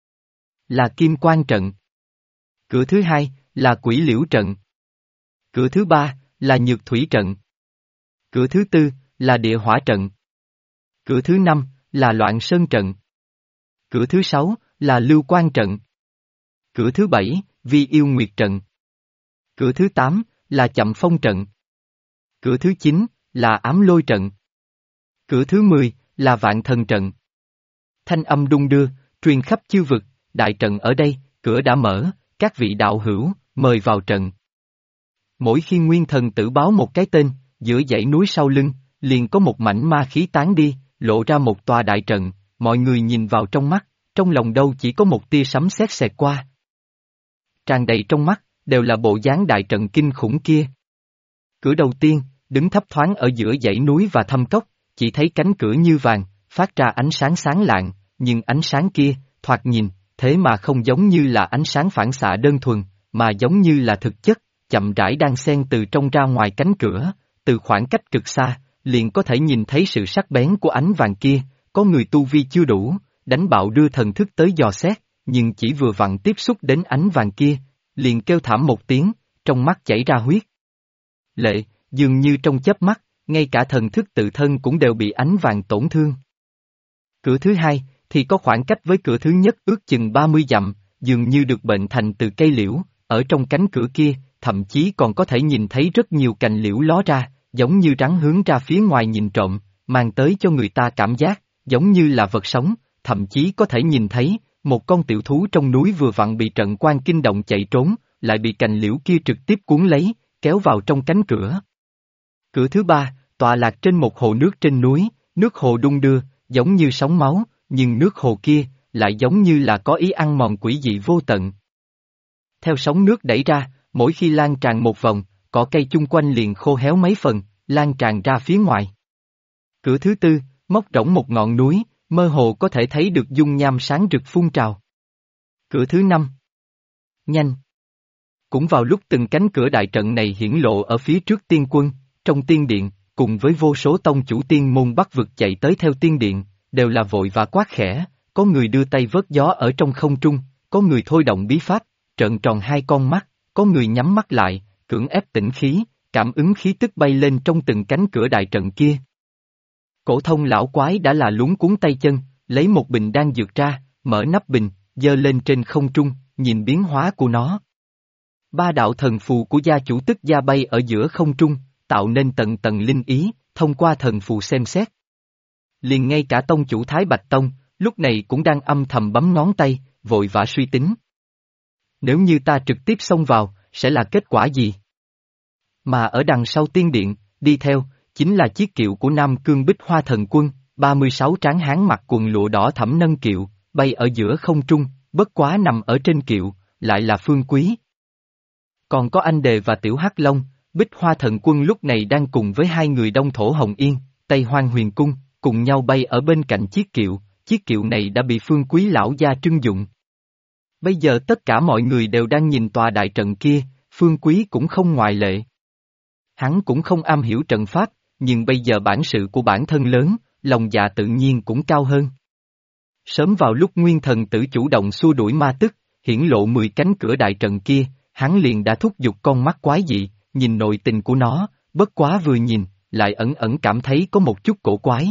là Kim Quang trận. Cửa thứ hai là Quỷ Liễu trận. Cửa thứ ba là Nhược Thủy trận. Cửa thứ tư là Địa Hỏa trận. Cửa thứ năm là Loạn Sơn trận. Cửa thứ sáu là Lưu Quang trận. Cửa thứ bảy, Vi Yêu Nguyệt trận. Cửa thứ tám là Chậm Phong trận. Cửa thứ chín là Ám Lôi trận. Cửa thứ 10 là Vạn Thần trận. Thanh âm đung đưa, truyền khắp chư vực, đại trận ở đây, cửa đã mở, các vị đạo hữu, mời vào trận. Mỗi khi Nguyên Thần Tử báo một cái tên, giữa dãy núi sau lưng, liền có một mảnh ma khí tán đi, lộ ra một tòa đại trận, mọi người nhìn vào trong mắt, trong lòng đâu chỉ có một tia sấm sét xẹt qua. Tràn đầy trong mắt, đều là bộ dáng đại trận kinh khủng kia. Cửa đầu tiên, đứng thấp thoáng ở giữa dãy núi và thâm cốc, chỉ thấy cánh cửa như vàng, phát ra ánh sáng sáng lạng, nhưng ánh sáng kia, thoạt nhìn, thế mà không giống như là ánh sáng phản xạ đơn thuần, mà giống như là thực chất, chậm rãi đang xen từ trong ra ngoài cánh cửa, từ khoảng cách cực xa, liền có thể nhìn thấy sự sắc bén của ánh vàng kia, có người tu vi chưa đủ, đánh bạo đưa thần thức tới dò xét, nhưng chỉ vừa vặn tiếp xúc đến ánh vàng kia, liền kêu thảm một tiếng, trong mắt chảy ra huyết. Lệ, dường như trong chớp mắt, ngay cả thần thức tự thân cũng đều bị ánh vàng tổn thương. Cửa thứ hai, thì có khoảng cách với cửa thứ nhất ước chừng 30 dặm, dường như được bệnh thành từ cây liễu, ở trong cánh cửa kia, thậm chí còn có thể nhìn thấy rất nhiều cành liễu ló ra, giống như rắn hướng ra phía ngoài nhìn trộm, mang tới cho người ta cảm giác, giống như là vật sống, thậm chí có thể nhìn thấy, một con tiểu thú trong núi vừa vặn bị trận quan kinh động chạy trốn, lại bị cành liễu kia trực tiếp cuốn lấy, kéo vào trong cánh cửa. Cửa thứ ba, tọa lạc trên một hồ nước trên núi, nước hồ đung đưa, giống như sóng máu, nhưng nước hồ kia, lại giống như là có ý ăn mòn quỷ dị vô tận. Theo sóng nước đẩy ra, mỗi khi lan tràn một vòng, cỏ cây chung quanh liền khô héo mấy phần, lan tràn ra phía ngoài. Cửa thứ tư, móc rỗng một ngọn núi, mơ hồ có thể thấy được dung nham sáng rực phun trào. Cửa thứ năm. Nhanh. Cũng vào lúc từng cánh cửa đại trận này hiển lộ ở phía trước tiên quân, trong tiên điện, cùng với vô số tông chủ tiên môn bắc vực chạy tới theo tiên điện, đều là vội và quát khẽ, có người đưa tay vớt gió ở trong không trung, có người thôi động bí pháp, trợn tròn hai con mắt, có người nhắm mắt lại, cưỡng ép tĩnh khí, cảm ứng khí tức bay lên trong từng cánh cửa đại trận kia. Cổ thông lão quái đã là luống cuống tay chân, lấy một bình đan dược ra, mở nắp bình, giơ lên trên không trung, nhìn biến hóa của nó. Ba đạo thần phù của gia chủ tức gia bay ở giữa không trung, tạo nên tầng tầng linh ý, thông qua thần phù xem xét. Liền ngay cả tông chủ Thái Bạch Tông, lúc này cũng đang âm thầm bấm ngón tay, vội vã suy tính. Nếu như ta trực tiếp xông vào, sẽ là kết quả gì? Mà ở đằng sau tiên điện, đi theo, chính là chiếc kiệu của Nam Cương Bích Hoa Thần Quân, 36 tráng hán mặc quần lụa đỏ thẫm nâng kiệu, bay ở giữa không trung, bất quá nằm ở trên kiệu, lại là Phương Quý. Còn có anh Đề và Tiểu Hắc Long, Bích Hoa Thần Quân lúc này đang cùng với hai người Đông Thổ Hồng Yên, Tây Hoang Huyền Cung, cùng nhau bay ở bên cạnh chiếc kiệu này đã bị Phương Quý lão gia trưng dụng. Bây giờ tất cả mọi người đều đang nhìn tòa đại trận kia, Phương Quý cũng không ngoại lệ. Hắn cũng không am hiểu trận pháp, nhưng bây giờ bản sự của bản thân lớn, lòng dạ tự nhiên cũng cao hơn. Sớm vào lúc Nguyên Thần Tử chủ động xua đuổi ma tức, hiển lộ 10 cánh cửa đại trận kia, hắn liền đã thúc giục con mắt quái dị, nhìn nội tình của nó, bất quá vừa nhìn, lại ẩn ẩn cảm thấy có một chút cổ quái.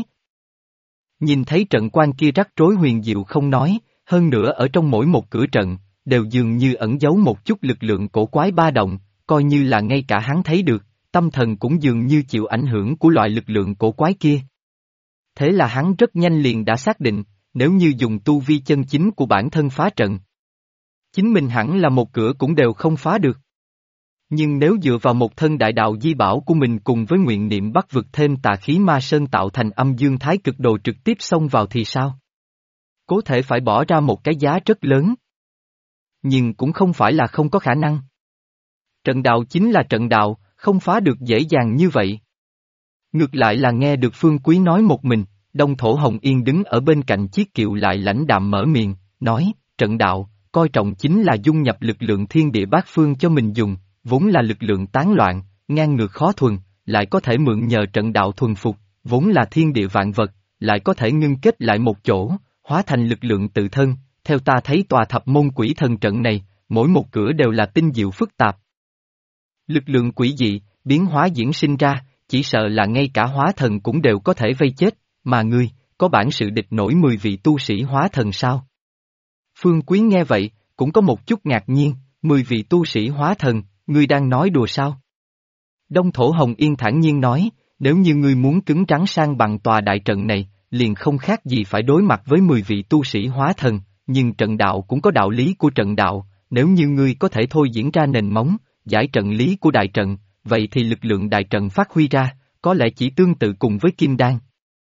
Nhìn thấy trận quan kia rắc rối huyền diệu không nói, hơn nữa ở trong mỗi một cửa trận, đều dường như ẩn giấu một chút lực lượng cổ quái ba động, coi như là ngay cả hắn thấy được, tâm thần cũng dường như chịu ảnh hưởng của loại lực lượng cổ quái kia. Thế là hắn rất nhanh liền đã xác định, nếu như dùng tu vi chân chính của bản thân phá trận, chính mình hẳn là một cửa cũng đều không phá được. Nhưng nếu dựa vào một thân đại đạo di bảo của mình cùng với nguyện niệm bắt vực thêm tà khí ma sơn tạo thành âm dương thái cực đồ trực tiếp xông vào thì sao? Có thể phải bỏ ra một cái giá rất lớn. Nhưng cũng không phải là không có khả năng. Trận đạo chính là trận đạo, không phá được dễ dàng như vậy. Ngược lại là nghe được Phương Quý nói một mình, Đông Thổ Hồng Yên đứng ở bên cạnh chiếc kiệu lại lãnh đạm mở miệng, nói, trận đạo, coi trọng chính là dung nhập lực lượng thiên địa bát phương cho mình dùng, vốn là lực lượng tán loạn, ngang ngược khó thuần, lại có thể mượn nhờ trận đạo thuần phục, vốn là thiên địa vạn vật, lại có thể ngưng kết lại một chỗ, hóa thành lực lượng tự thân, theo ta thấy tòa thập môn quỷ thần trận này, mỗi một cửa đều là tinh diệu phức tạp. Lực lượng quỷ dị, biến hóa diễn sinh ra, chỉ sợ là ngay cả hóa thần cũng đều có thể vây chết, mà ngươi, có bản sự địch nổi 10 vị tu sĩ hóa thần sao? Phương Quý nghe vậy, cũng có một chút ngạc nhiên, 10 vị tu sĩ hóa thần, ngươi đang nói đùa sao? Đông Thổ Hồng Yên thản nhiên nói, nếu như ngươi muốn cứng rắn sang bằng tòa đại trận này, liền không khác gì phải đối mặt với 10 vị tu sĩ hóa thần, nhưng trận đạo cũng có đạo lý của trận đạo, nếu như ngươi có thể thôi diễn ra nền móng, giải trận lý của đại trận, vậy thì lực lượng đại trận phát huy ra, có lẽ chỉ tương tự cùng với kim đan.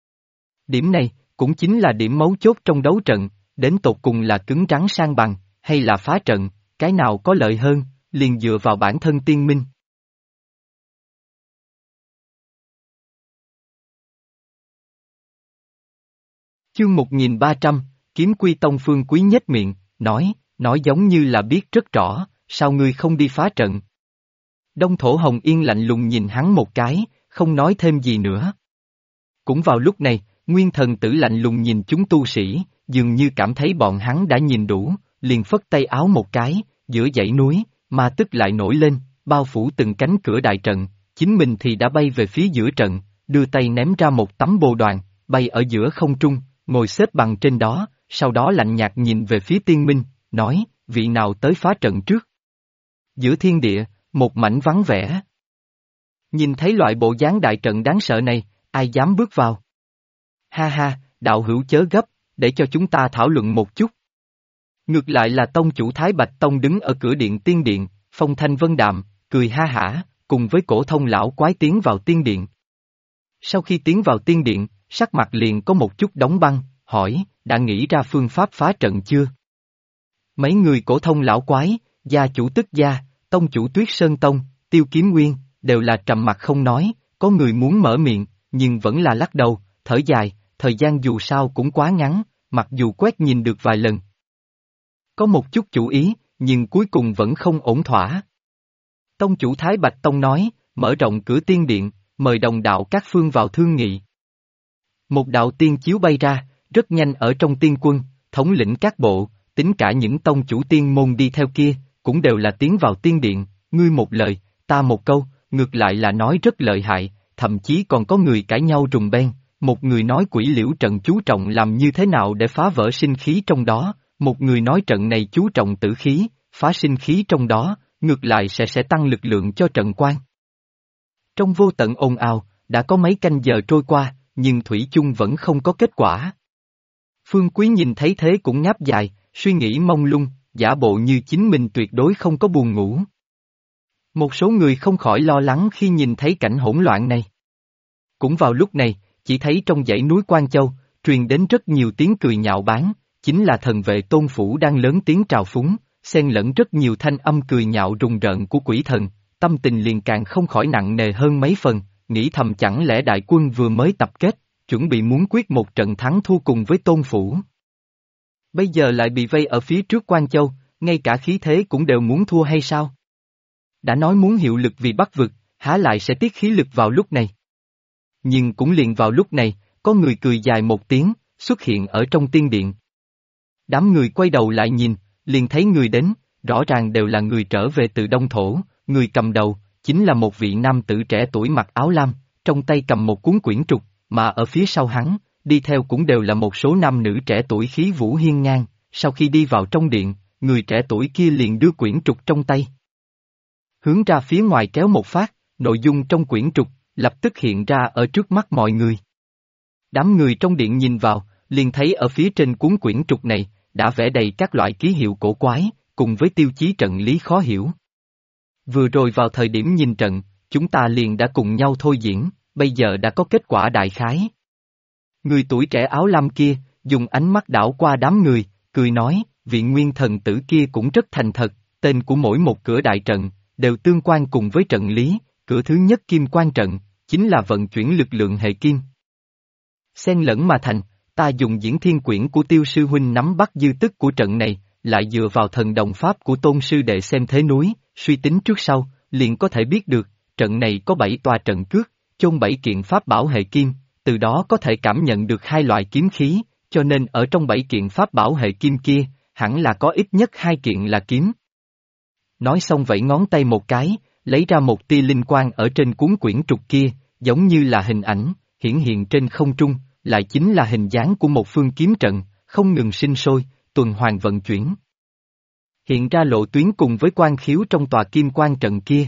Điểm này, cũng chính là điểm mấu chốt trong đấu trận, đến tột cùng là cứng rắn sang bằng, hay là phá trận, cái nào có lợi hơn, liền dựa vào bản thân tiên minh. Chương 1300, Kiếm Quy Tông Phương Quý nhếch miệng, nói giống như là biết rất rõ, sao ngươi không đi phá trận? Đông Thổ Hồng Yên lạnh lùng nhìn hắn một cái, không nói thêm gì nữa. Cũng vào lúc này, Nguyên Thần Tử lạnh lùng nhìn chúng tu sĩ, dường như cảm thấy bọn hắn đã nhìn đủ, liền phất tay áo một cái, giữa dãy núi, ma tức lại nổi lên, bao phủ từng cánh cửa đại trận, chính mình thì đã bay về phía giữa trận, đưa tay ném ra một tấm bồ đoàn, bay ở giữa không trung, ngồi xếp bằng trên đó, sau đó lạnh nhạt nhìn về phía tiên minh, nói, vị nào tới phá trận trước. Giữa thiên địa, một mảnh vắng vẻ. Nhìn thấy loại bộ dáng đại trận đáng sợ này, ai dám bước vào? Ha ha, đạo hữu chớ gấp, để cho chúng ta thảo luận một chút. Ngược lại là tông chủ Thái Bạch Tông đứng ở cửa điện tiên điện, phong thanh vân đạm, cười ha hả, cùng với cổ thông lão quái tiến vào tiên điện. Sau khi tiến vào tiên điện, sắc mặt liền có một chút đóng băng, hỏi, đã nghĩ ra phương pháp phá trận chưa? Mấy người cổ thông lão quái, gia chủ Tức Gia, tông chủ Tuyết Sơn Tông, Tiêu Kiếm Nguyên, đều là trầm mặt không nói, có người muốn mở miệng, nhưng vẫn là lắc đầu, thở dài, thời gian dù sao cũng quá ngắn, mặc dù quét nhìn được vài lần. Có một chút chủ ý, nhưng cuối cùng vẫn không ổn thỏa. Tông chủ Thái Bạch Tông nói, mở rộng cửa tiên điện, mời đồng đạo các phương vào thương nghị. Một đạo tiên chiếu bay ra, rất nhanh ở trong tiên quân, thống lĩnh các bộ, tính cả những tông chủ tiên môn đi theo kia, cũng đều là tiến vào tiên điện, ngươi một lời, ta một câu, ngược lại là nói rất lợi hại, thậm chí còn có người cãi nhau rùng beng, một người nói quỷ liễu trận chú trọng làm như thế nào để phá vỡ sinh khí trong đó, một người nói trận này chú trọng tử khí, phá sinh khí trong đó, ngược lại sẽ tăng lực lượng cho trận quan. Trong vô tận ồn ào, đã có mấy canh giờ trôi qua, nhưng thủy chung vẫn không có kết quả. Phương Quý nhìn thấy thế cũng ngáp dài, suy nghĩ mông lung, giả bộ như chính mình tuyệt đối không có buồn ngủ. Một số người không khỏi lo lắng khi nhìn thấy cảnh hỗn loạn này. Cũng vào lúc này, chỉ thấy trong dãy núi Quan Châu, truyền đến rất nhiều tiếng cười nhạo báng, chính là thần vệ Tôn Phủ đang lớn tiếng trào phúng, xen lẫn rất nhiều thanh âm cười nhạo rùng rợn của quỷ thần, tâm tình liền càng không khỏi nặng nề hơn mấy phần, nghĩ thầm chẳng lẽ đại quân vừa mới tập kết, chuẩn bị muốn quyết một trận thắng thua cùng với Tôn Phủ. Bây giờ lại bị vây ở phía trước Quan Châu, ngay cả khí thế cũng đều muốn thua hay sao? Đã nói muốn hiệu lực vì Bắc vực, há lại sẽ tiết khí lực vào lúc này. Nhưng cũng liền vào lúc này, có người cười dài một tiếng, xuất hiện ở trong tiên điện. Đám người quay đầu lại nhìn, liền thấy người đến, rõ ràng đều là người trở về từ Đông Thổ, người cầm đầu, chính là một vị nam tử trẻ tuổi mặc áo lam, trong tay cầm một cuốn quyển trục, mà ở phía sau hắn, đi theo cũng đều là một số nam nữ trẻ tuổi khí vũ hiên ngang, sau khi đi vào trong điện, người trẻ tuổi kia liền đưa quyển trục trong tay. Hướng ra phía ngoài kéo một phát, nội dung trong quyển trục, lập tức hiện ra ở trước mắt mọi người. Đám người trong điện nhìn vào, liền thấy ở phía trên cuốn quyển trục này, đã vẽ đầy các loại ký hiệu cổ quái, cùng với tiêu chí trận lý khó hiểu. Vừa rồi vào thời điểm nhìn trận, chúng ta liền đã cùng nhau thôi diễn, bây giờ đã có kết quả đại khái. Người tuổi trẻ áo lam kia, dùng ánh mắt đảo qua đám người, cười nói, vị nguyên thần tử kia cũng rất thành thật, tên của mỗi một cửa đại trận, đều tương quan cùng với trận lý, cửa thứ nhất kim quan trận, chính là vận chuyển lực lượng hệ kim. Xen lẫn mà thành, ta dùng diễn thiên quyển của Tiêu sư huynh nắm bắt dư tức của trận này, lại dựa vào thần đồng pháp của Tôn sư đệ xem thế núi, suy tính trước sau, liền có thể biết được, trận này có 7 tòa trận cước, chôn 7 kiện pháp bảo hệ kim, từ đó có thể cảm nhận được 2 loại kiếm khí, cho nên ở trong 7 kiện pháp bảo hệ kim kia, hẳn là có ít nhất 2 kiện là kiếm. Nói xong vẫy ngón tay một cái, lấy ra một tia linh quang ở trên cuốn quyển trục kia, giống như là hình ảnh, hiển hiện trên không trung, lại chính là hình dáng của một phương kiếm trận, không ngừng sinh sôi, tuần hoàn vận chuyển. Hiện ra lộ tuyến cùng với quan khiếu trong tòa kim quan trận kia.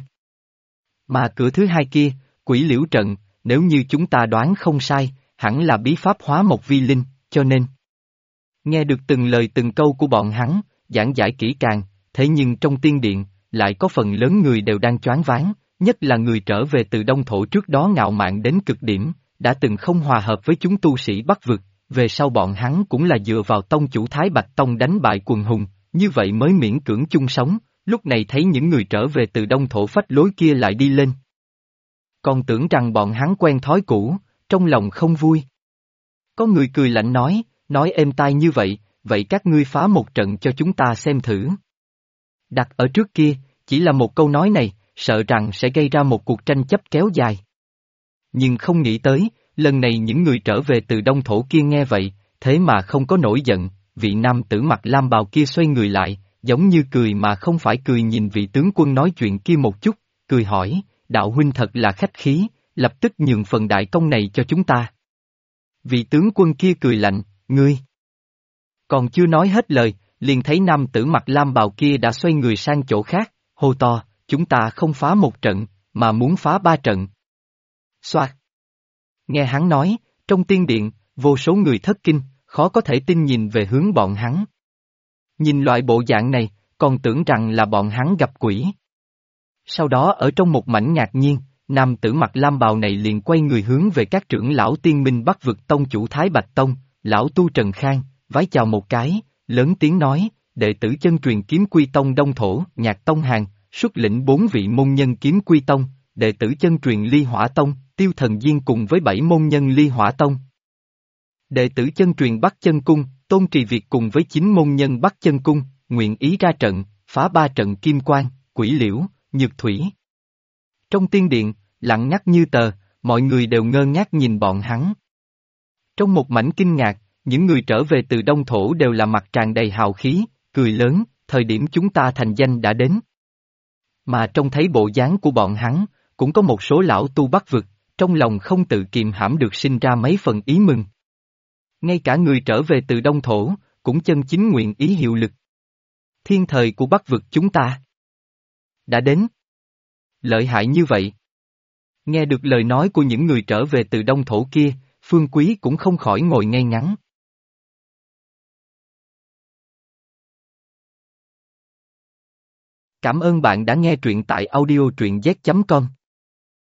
Mà cửa thứ hai kia, quỷ liễu trận, nếu như chúng ta đoán không sai, hẳn là bí pháp hóa một vi linh, cho nên. Nghe được từng lời từng câu của bọn hắn, giảng giải kỹ càng, thế nhưng trong tiên điện, lại có phần lớn người đều đang choáng váng, nhất là người trở về từ Đông Thổ trước đó ngạo mạn đến cực điểm, đã từng không hòa hợp với chúng tu sĩ Bắc vực, về sau bọn hắn cũng là dựa vào tông chủ Thái Bạch Tông đánh bại quần hùng, như vậy mới miễn cưỡng chung sống, lúc này thấy những người trở về từ Đông Thổ phách lối kia lại đi lên. Còn tưởng rằng bọn hắn quen thói cũ, trong lòng không vui. Có người cười lạnh nói êm tai như vậy các ngươi phá một trận cho chúng ta xem thử. Đặt ở trước kia, chỉ là một câu nói này, sợ rằng sẽ gây ra một cuộc tranh chấp kéo dài. Nhưng không nghĩ tới, lần này những người trở về từ Đông Thổ kia nghe vậy, thế mà không có nổi giận, vị nam tử mặc lam bào kia xoay người lại, giống như cười mà không phải cười nhìn vị tướng quân nói chuyện kia một chút, cười hỏi, đạo huynh thật là khách khí, lập tức nhường phần đại công này cho chúng ta. Vị tướng quân kia cười lạnh, ngươi. Còn chưa nói hết lời, liền thấy nam tử mặc lam bào kia đã xoay người sang chỗ khác, hô to, chúng ta không phá một trận, mà muốn phá ba trận. Xoạt. Nghe hắn nói, trong tiên điện, vô số người thất kinh, khó có thể tin nhìn về hướng bọn hắn. Nhìn loại bộ dạng này, còn tưởng rằng là bọn hắn gặp quỷ. Sau đó ở trong một mảnh ngạc nhiên, nam tử mặc lam bào này liền quay người hướng về các trưởng lão tiên minh Bắc vực tông chủ Thái Bạch Tông, lão tu Trần Khang, vái chào một cái, lớn tiếng nói, đệ tử chân truyền kiếm quy tông Đông Thổ, Nhạc Tông Hàn, xuất lĩnh 4 vị môn nhân kiếm quy tông, đệ tử chân truyền Ly Hỏa Tông, Tiêu Thần Diên cùng với 7 môn nhân Ly Hỏa Tông. Đệ tử chân truyền Bắc Chân Cung, Tôn Trì Việt cùng với 9 môn nhân Bắc Chân Cung, nguyện ý ra trận, phá ba trận Kim Quang, Quỷ Liễu, Nhược Thủy. Trong tiên điện, lặng ngắt như tờ, mọi người đều ngơ ngác nhìn bọn hắn. Trong một mảnh kinh ngạc, những người trở về từ Đông Thổ đều là mặt tràn đầy hào khí, cười lớn, thời điểm chúng ta thành danh đã đến. Mà trông thấy bộ dáng của bọn hắn, cũng có một số lão tu Bắc vực, trong lòng không tự kiềm hãm được sinh ra mấy phần ý mừng. Ngay cả người trở về từ Đông Thổ, cũng chân chính nguyện ý hiệu lực. Thiên thời của Bắc vực chúng ta đã đến. Lợi hại như vậy. Nghe được lời nói của những người trở về từ Đông Thổ kia, Phương Quý cũng không khỏi ngồi ngay ngắn. Cảm ơn bạn đã nghe truyện tại audio truyện z.com.